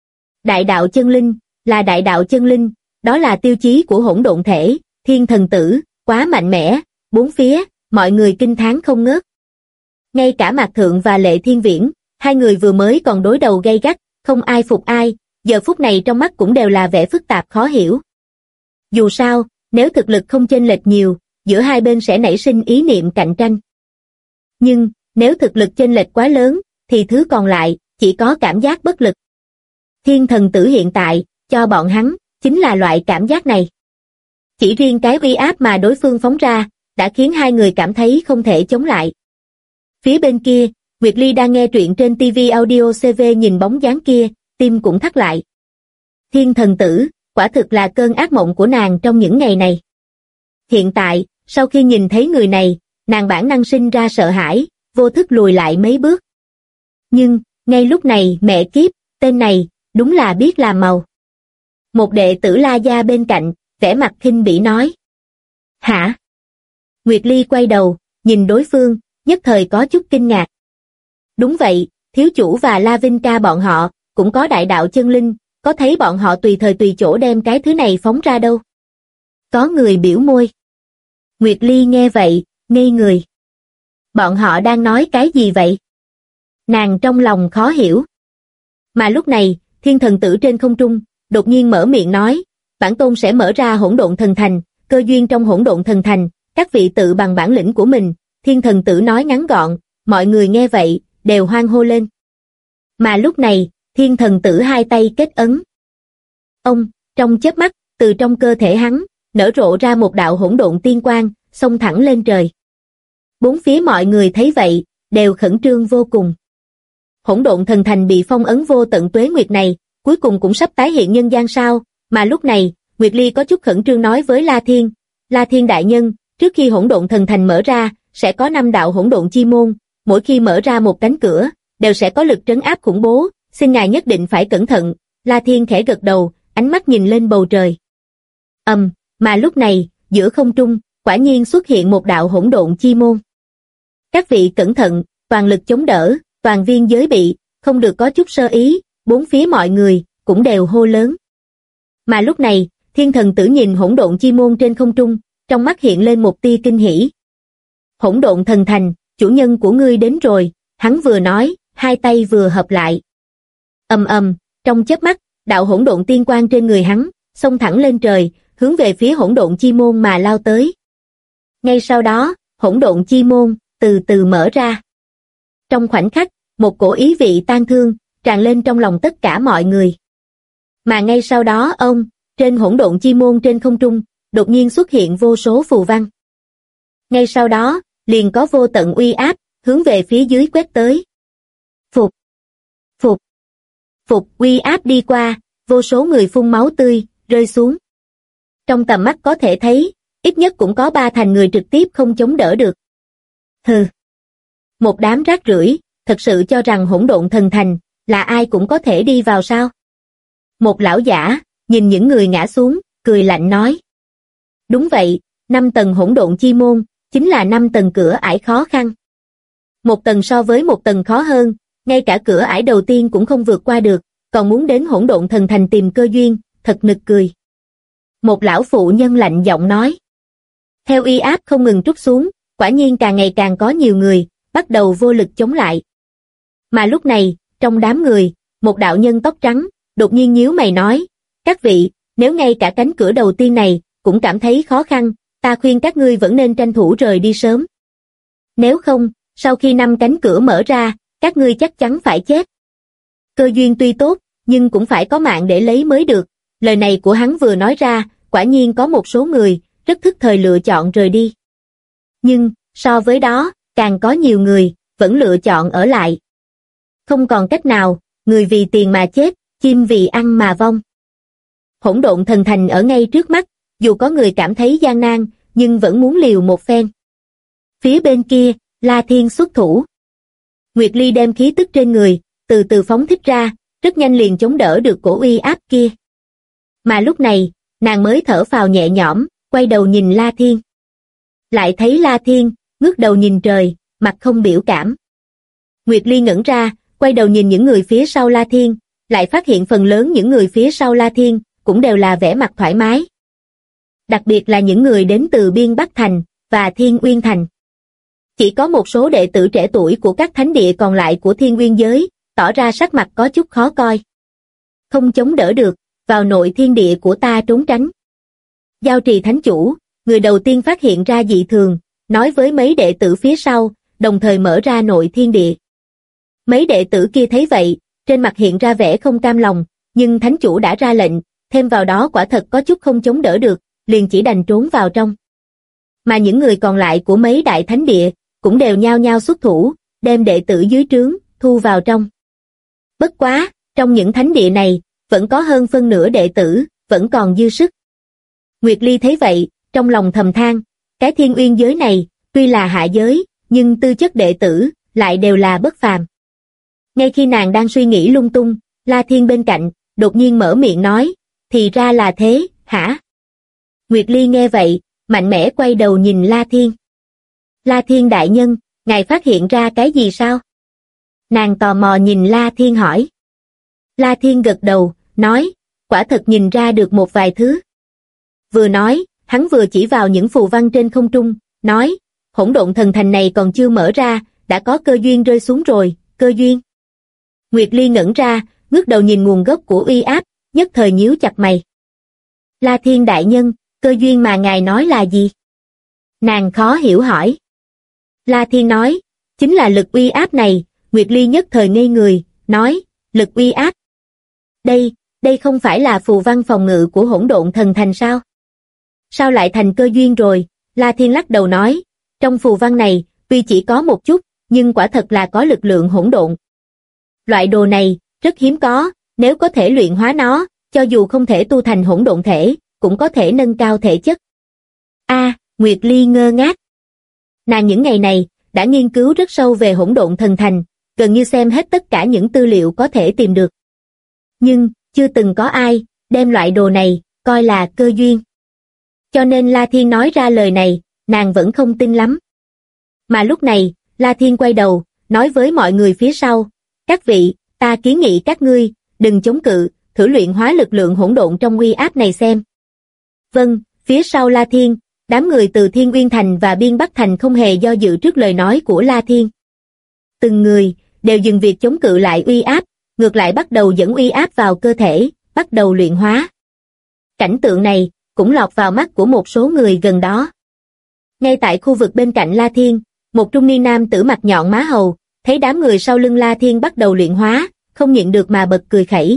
B: Đại đạo chân linh, là đại đạo chân linh, đó là tiêu chí của hỗn độn thể, Thiên Thần Tử, quá mạnh mẽ, bốn phía, mọi người kinh thán không ngớt. Ngay cả Mạc Thượng và Lệ Thiên Viễn, hai người vừa mới còn đối đầu gay gắt, không ai phục ai, giờ phút này trong mắt cũng đều là vẻ phức tạp khó hiểu. Dù sao, nếu thực lực không chênh lệch nhiều, giữa hai bên sẽ nảy sinh ý niệm cạnh tranh. Nhưng, nếu thực lực chênh lệch quá lớn, thì thứ còn lại, chỉ có cảm giác bất lực. Thiên Thần Tử hiện tại, cho bọn hắn, chính là loại cảm giác này. Chỉ riêng cái uy áp mà đối phương phóng ra, đã khiến hai người cảm thấy không thể chống lại. Phía bên kia, Nguyệt Ly đang nghe truyện trên TV Audio CV nhìn bóng dáng kia, tim cũng thắt lại. Thiên Thần Tử, quả thực là cơn ác mộng của nàng trong những ngày này. Hiện tại, sau khi nhìn thấy người này, nàng bản năng sinh ra sợ hãi, vô thức lùi lại mấy bước. Nhưng, ngay lúc này mẹ kiếp, tên này, đúng là biết làm màu. Một đệ tử La Gia bên cạnh, vẻ mặt khinh bỉ nói. Hả? Nguyệt Ly quay đầu, nhìn đối phương, nhất thời có chút kinh ngạc. Đúng vậy, thiếu chủ và La Vinh ca bọn họ, cũng có đại đạo chân linh, có thấy bọn họ tùy thời tùy chỗ đem cái thứ này phóng ra đâu. Có người biểu môi. Nguyệt Ly nghe vậy, ngây người. Bọn họ đang nói cái gì vậy? Nàng trong lòng khó hiểu. Mà lúc này, Thiên Thần Tử trên không trung, đột nhiên mở miệng nói, bản tôn sẽ mở ra Hỗn Độn Thần Thành, cơ duyên trong Hỗn Độn Thần Thành, các vị tự bằng bản lĩnh của mình. Thiên Thần Tử nói ngắn gọn, mọi người nghe vậy, đều hoan hô lên. Mà lúc này, Thiên Thần Tử hai tay kết ấn. Ông, trong chớp mắt, từ trong cơ thể hắn, nở rộ ra một đạo hỗn độn tiên quang, xông thẳng lên trời. Bốn phía mọi người thấy vậy, đều khẩn trương vô cùng. Hỗn Độn Thần Thành bị phong ấn vô tận tuế nguyệt này, cuối cùng cũng sắp tái hiện nhân gian sao, mà lúc này, Nguyệt Ly có chút khẩn trương nói với La Thiên đại nhân, trước khi Hỗn Độn Thần Thành mở ra, sẽ có 5 đạo hỗn độn chi môn, mỗi khi mở ra một cánh cửa, đều sẽ có lực trấn áp khủng bố, xin ngài nhất định phải cẩn thận. La Thiên khẽ gật đầu, ánh mắt nhìn lên bầu trời. Mà lúc này, giữa không trung, quả nhiên xuất hiện một đạo hỗn độn chi môn. Các vị cẩn thận, toàn lực chống đỡ, toàn viên giới bị, không được có chút sơ ý, bốn phía mọi người, cũng đều hô lớn. Mà lúc này, Thiên Thần Tử nhìn hỗn độn chi môn trên không trung, trong mắt hiện lên một tia kinh hỉ. Hỗn Độn Thần Thành, chủ nhân của ngươi đến rồi, hắn vừa nói, hai tay vừa hợp lại. Trong chớp mắt, đạo hỗn độn tiên quang trên người hắn, xông thẳng lên trời, hướng về phía hỗn độn chi môn mà lao tới. Ngay sau đó, hỗn độn chi môn, từ từ mở ra. Trong khoảnh khắc, một cổ ý vị tang thương, tràn lên trong lòng tất cả mọi người. Mà ngay sau đó trên hỗn độn chi môn trên không trung, đột nhiên xuất hiện vô số phù văn. Ngay sau đó, liền có vô tận uy áp, hướng về phía dưới quét tới. Phục, uy áp đi qua, vô số người phun máu tươi, rơi xuống. Trong tầm mắt có thể thấy, ít nhất cũng có 3 thành người trực tiếp không chống đỡ được. Hừ. Một đám rác rưởi, thật sự cho rằng Hỗn Độn Thần Thành, là ai cũng có thể đi vào sao? Một lão giả, nhìn những người ngã xuống, cười lạnh nói. Đúng vậy, 5 tầng hỗn độn chi môn, chính là 5 tầng cửa ải khó khăn. Một tầng so với một tầng khó hơn, ngay cả cửa ải đầu tiên cũng không vượt qua được, còn muốn đến Hỗn Độn Thần Thành tìm cơ duyên, thật nực cười. Một lão phụ nhân lạnh giọng nói. Theo uy áp không ngừng trút xuống, quả nhiên càng ngày càng có nhiều người, bắt đầu vô lực chống lại. Mà lúc này, trong đám người, một đạo nhân tóc trắng, đột nhiên nhíu mày nói, các vị, nếu ngay cả cánh cửa đầu tiên này, cũng cảm thấy khó khăn, ta khuyên các ngươi vẫn nên tranh thủ rời đi sớm. Nếu không, sau khi 5 cánh cửa mở ra, các ngươi chắc chắn phải chết. Cơ duyên tuy tốt, nhưng cũng phải có mạng để lấy mới được. Lời này của hắn vừa nói ra, quả nhiên có một số người, rất thức thời lựa chọn rời đi. Nhưng, so với đó, càng có nhiều người, vẫn lựa chọn ở lại. Không còn cách nào, người vì tiền mà chết, chim vì ăn mà vong. Hỗn Độn Thần Thành ở ngay trước mắt, dù có người cảm thấy gian nan, nhưng vẫn muốn liều một phen. Phía bên kia, La Thiên xuất thủ. Nguyệt Ly đem khí tức trên người, từ từ phóng thích ra, rất nhanh liền chống đỡ được cổ uy áp kia. Mà lúc này, nàng mới thở phào nhẹ nhõm, quay đầu nhìn La Thiên. Lại thấy La Thiên, ngước đầu nhìn trời, mặt không biểu cảm. Nguyệt Ly ngẩn ra, quay đầu nhìn những người phía sau La Thiên, lại phát hiện phần lớn những người phía sau La Thiên, cũng đều là vẻ mặt thoải mái. Đặc biệt là những người đến từ Biên Bắc Thành, và Thiên Uyên Thành. Chỉ có một số đệ tử trẻ tuổi của các thánh địa còn lại của Thiên Uyên giới, tỏ ra sắc mặt có chút khó coi. Không chống đỡ được, vào nội thiên địa của ta trốn tránh. Giao Trì Thánh Chủ, người đầu tiên phát hiện ra dị thường, nói với mấy đệ tử phía sau, đồng thời mở ra nội thiên địa. Mấy đệ tử kia thấy vậy, trên mặt hiện ra vẻ không cam lòng, nhưng Thánh Chủ đã ra lệnh, thêm vào đó quả thật có chút không chống đỡ được, liền chỉ đành trốn vào trong. Mà những người còn lại của mấy đại thánh địa, cũng đều nhao nhao xuất thủ, đem đệ tử dưới trướng, thu vào trong. Bất quá, trong những thánh địa này, vẫn có hơn phân nửa đệ tử, vẫn còn dư sức. Nguyệt Ly thấy vậy, trong lòng thầm than, cái Thiên Uyên giới này, tuy là hạ giới, nhưng tư chất đệ tử, lại đều là bất phàm. Ngay khi nàng đang suy nghĩ lung tung, La Thiên bên cạnh, đột nhiên mở miệng nói, thì ra là thế, hả? Nguyệt Ly nghe vậy, mạnh mẽ quay đầu nhìn La Thiên. La Thiên đại nhân, ngài phát hiện ra cái gì sao? Nàng tò mò nhìn La Thiên hỏi. La Thiên gật đầu, nói, quả thật nhìn ra được một vài thứ. Vừa nói, hắn vừa chỉ vào những phù văn trên không trung, nói, hỗn độn thần thành này còn chưa mở ra, đã có cơ duyên rơi xuống rồi, cơ duyên. Nguyệt Ly ngẩn ra, ngước đầu nhìn nguồn gốc của uy áp, nhất thời nhíu chặt mày. La Thiên đại nhân, cơ duyên mà ngài nói là gì? Nàng khó hiểu hỏi. La Thiên nói, chính là lực uy áp này. Nguyệt Ly nhất thời ngây người, nói, lực uy áp. Đây không phải là phù văn phòng ngự của hỗn độn thần thành sao? Sao lại thành cơ duyên rồi? La Thiên lắc đầu nói, trong phù văn này, tuy chỉ có một chút, nhưng quả thật là có lực lượng hỗn độn. Loại đồ này, rất hiếm có, nếu có thể luyện hóa nó, cho dù không thể tu thành hỗn độn thể, cũng có thể nâng cao thể chất. Nguyệt Ly ngơ ngác. Nàng những ngày này, đã nghiên cứu rất sâu về hỗn độn thần thành, gần như xem hết tất cả những tư liệu có thể tìm được. Nhưng, chưa từng có ai, đem loại đồ này, coi là cơ duyên. Cho nên La Thiên nói ra lời này, nàng vẫn không tin lắm. Mà lúc này, La Thiên quay đầu, nói với mọi người phía sau, các vị, ta kiến nghị các ngươi, đừng chống cự, thử luyện hóa lực lượng hỗn độn trong uy áp này xem. Vâng, phía sau La Thiên, đám người từ Thiên Uyên Thành và Biên Bắc Thành không hề do dự trước lời nói của La Thiên. Từng người, đều dừng việc chống cự lại uy áp, ngược lại bắt đầu dẫn uy áp vào cơ thể, bắt đầu luyện hóa. Cảnh tượng này, cũng lọt vào mắt của một số người gần đó. Ngay tại khu vực bên cạnh La Thiên, một trung niên nam tử mặt nhọn má hầu, thấy đám người sau lưng La Thiên bắt đầu luyện hóa, không nhịn được mà bật cười khẩy.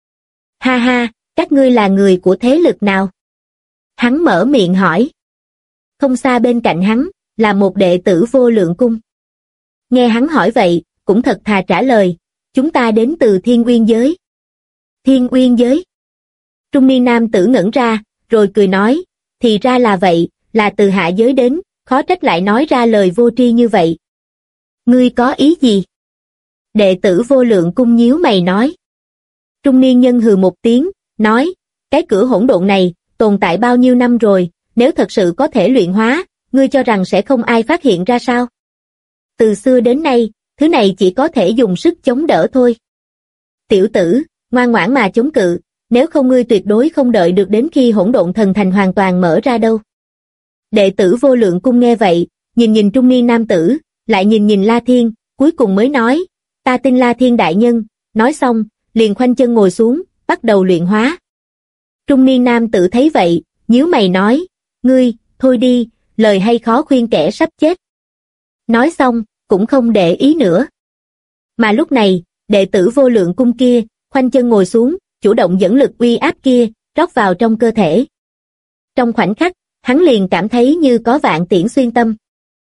B: Ha ha, các ngươi là người của thế lực nào? Hắn mở miệng hỏi. Không xa bên cạnh hắn, là một đệ tử Vô Lượng Cung. Nghe hắn hỏi vậy, cũng thật thà trả lời, chúng ta đến từ Thiên Uyên giới. Thiên Uyên giới? Trung niên nam tử ngẩn ra, rồi cười nói, thì ra là vậy, là từ hạ giới đến, khó trách lại nói ra lời vô tri như vậy. Ngươi có ý gì? Đệ tử Vô Lượng Cung nhíu mày nói. Trung niên nhân hừ một tiếng, nói, cái cửa hỗn độn này, tồn tại bao nhiêu năm rồi, nếu thật sự có thể luyện hóa, ngươi cho rằng sẽ không ai phát hiện ra sao? Từ xưa đến nay, thứ này chỉ có thể dùng sức chống đỡ thôi. Tiểu tử, ngoan ngoãn mà chống cự, nếu không ngươi tuyệt đối không đợi được đến khi hỗn độn thần thành hoàn toàn mở ra đâu. Đệ tử Vô Lượng Cung nghe vậy, nhìn trung niên nam tử, lại nhìn La Thiên, cuối cùng mới nói, ta tin La Thiên đại nhân, nói xong, liền khoanh chân ngồi xuống, bắt đầu luyện hóa. Trung niên nam tử thấy vậy, nhíu mày nói, ngươi, thôi đi, lời hay khó khuyên kẻ sắp chết. Nói xong, cũng không để ý nữa. Mà lúc này, đệ tử Vô Lượng Cung kia, khoanh chân ngồi xuống, chủ động dẫn lực uy áp kia, rót vào trong cơ thể. Trong khoảnh khắc, hắn liền cảm thấy như có vạn tiễn xuyên tâm.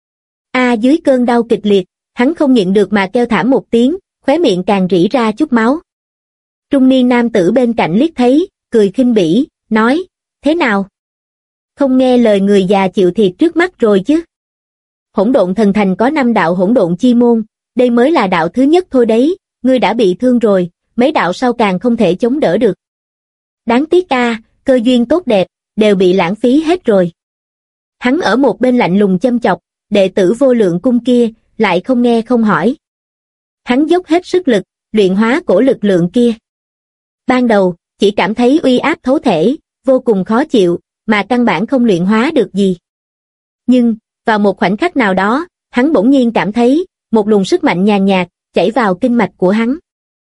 B: Dưới cơn đau kịch liệt, hắn không nhịn được mà kêu thảm một tiếng, khóe miệng càng rỉ ra chút máu. Trung niên nam tử bên cạnh liếc thấy, cười khinh bỉ, nói, thế nào? Không nghe lời người già chịu thiệt trước mắt rồi chứ? Hỗn độn thần thành có 5 đạo hỗn độn chi môn, đây mới là đạo thứ nhất thôi đấy, ngươi đã bị thương rồi, mấy đạo sau càng không thể chống đỡ được. Đáng tiếc a, cơ duyên tốt đẹp, đều bị lãng phí hết rồi. Hắn ở một bên lạnh lùng châm chọc, đệ tử Vô Lượng Cung kia, lại không nghe không hỏi. Hắn dốc hết sức lực, luyện hóa cổ lực lượng kia. Ban đầu, chỉ cảm thấy uy áp thấu thể, vô cùng khó chịu, mà căn bản không luyện hóa được gì. Nhưng, vào một khoảnh khắc nào đó, hắn bỗng nhiên cảm thấy, một luồng sức mạnh nhàn nhạt, chảy vào kinh mạch của hắn.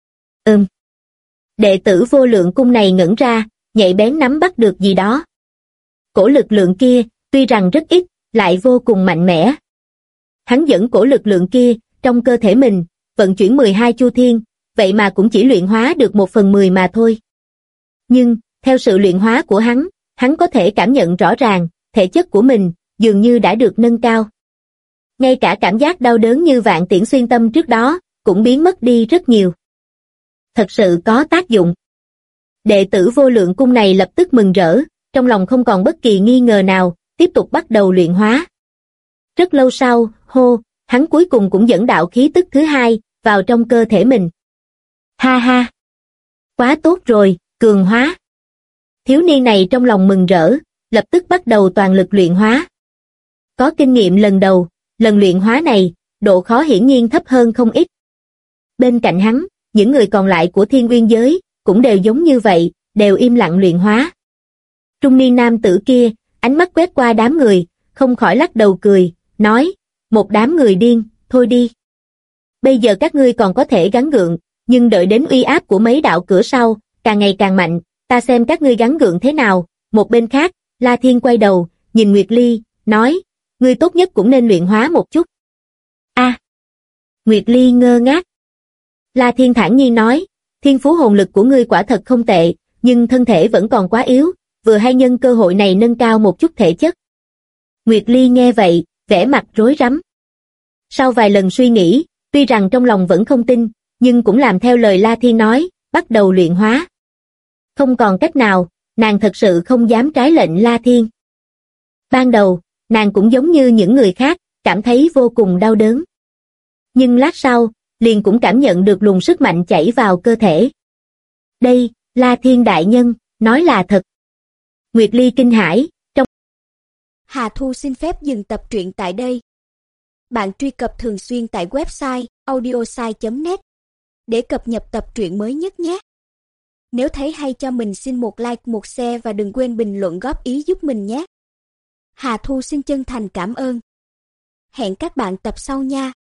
B: Đệ tử Vô Lượng Cung này ngẩn ra, nhạy bén nắm bắt được gì đó. Cổ lực lượng kia, tuy rằng rất ít, lại vô cùng mạnh mẽ. Hắn dẫn cổ lực lượng kia, trong cơ thể mình, vận chuyển 12 chu thiên, vậy mà cũng chỉ luyện hóa được 1/10 mà thôi. Nhưng, theo sự luyện hóa của hắn có thể cảm nhận rõ ràng, thể chất của mình, dường như đã được nâng cao. Ngay cả cảm giác đau đớn như vạn tiễn xuyên tâm trước đó, cũng biến mất đi rất nhiều. Thật sự có tác dụng. Đệ tử Vô Lượng Cung này lập tức mừng rỡ, trong lòng không còn bất kỳ nghi ngờ nào, tiếp tục bắt đầu luyện hóa. Rất lâu sau, hắn cuối cùng cũng dẫn đạo khí tức thứ hai, vào trong cơ thể mình. Ha ha! Quá tốt rồi, cường hóa! Thiếu niên này trong lòng mừng rỡ, lập tức bắt đầu toàn lực luyện hóa. Có kinh nghiệm lần đầu, lần luyện hóa này, độ khó hiển nhiên thấp hơn không ít. Bên cạnh hắn, những người còn lại của Thiên Uyên giới, cũng đều giống như vậy, đều im lặng luyện hóa. Trung niên nam tử kia, ánh mắt quét qua đám người, không khỏi lắc đầu cười, nói, một đám người điên, thôi đi. Bây giờ các ngươi còn có thể gắng gượng, nhưng đợi đến uy áp của mấy đạo cửa sau, càng ngày càng mạnh, ta xem các ngươi gắng gượng thế nào. Một bên khác, La Thiên quay đầu, nhìn Nguyệt Ly, nói, ngươi tốt nhất cũng nên luyện hóa một chút. Nguyệt Ly ngơ ngác. La Thiên thản nhiên nói, thiên phú hồn lực của ngươi quả thật không tệ, nhưng thân thể vẫn còn quá yếu, vừa hay nhân cơ hội này nâng cao một chút thể chất. Nguyệt Ly nghe vậy, vẻ mặt rối rắm. Sau vài lần suy nghĩ, tuy rằng trong lòng vẫn không tin, nhưng cũng làm theo lời La Thiên nói, bắt đầu luyện hóa. Không còn cách nào, nàng thật sự không dám trái lệnh La Thiên. Ban đầu, nàng cũng giống như những người khác, cảm thấy vô cùng đau đớn. Nhưng lát sau, liền cũng cảm nhận được luồng sức mạnh chảy vào cơ thể. Đây, La Thiên đại nhân, nói là thật. Nguyệt Ly kinh hãi, trong
C: Hà Thu xin phép dừng tập truyện tại đây. Bạn truy cập thường xuyên tại website audiosai.net để cập nhật tập truyện mới nhất nhé. Nếu thấy hay cho mình xin một like, một share và đừng quên bình luận góp ý giúp mình nhé. Hà Thu xin chân thành cảm ơn. Hẹn các bạn tập sau nha.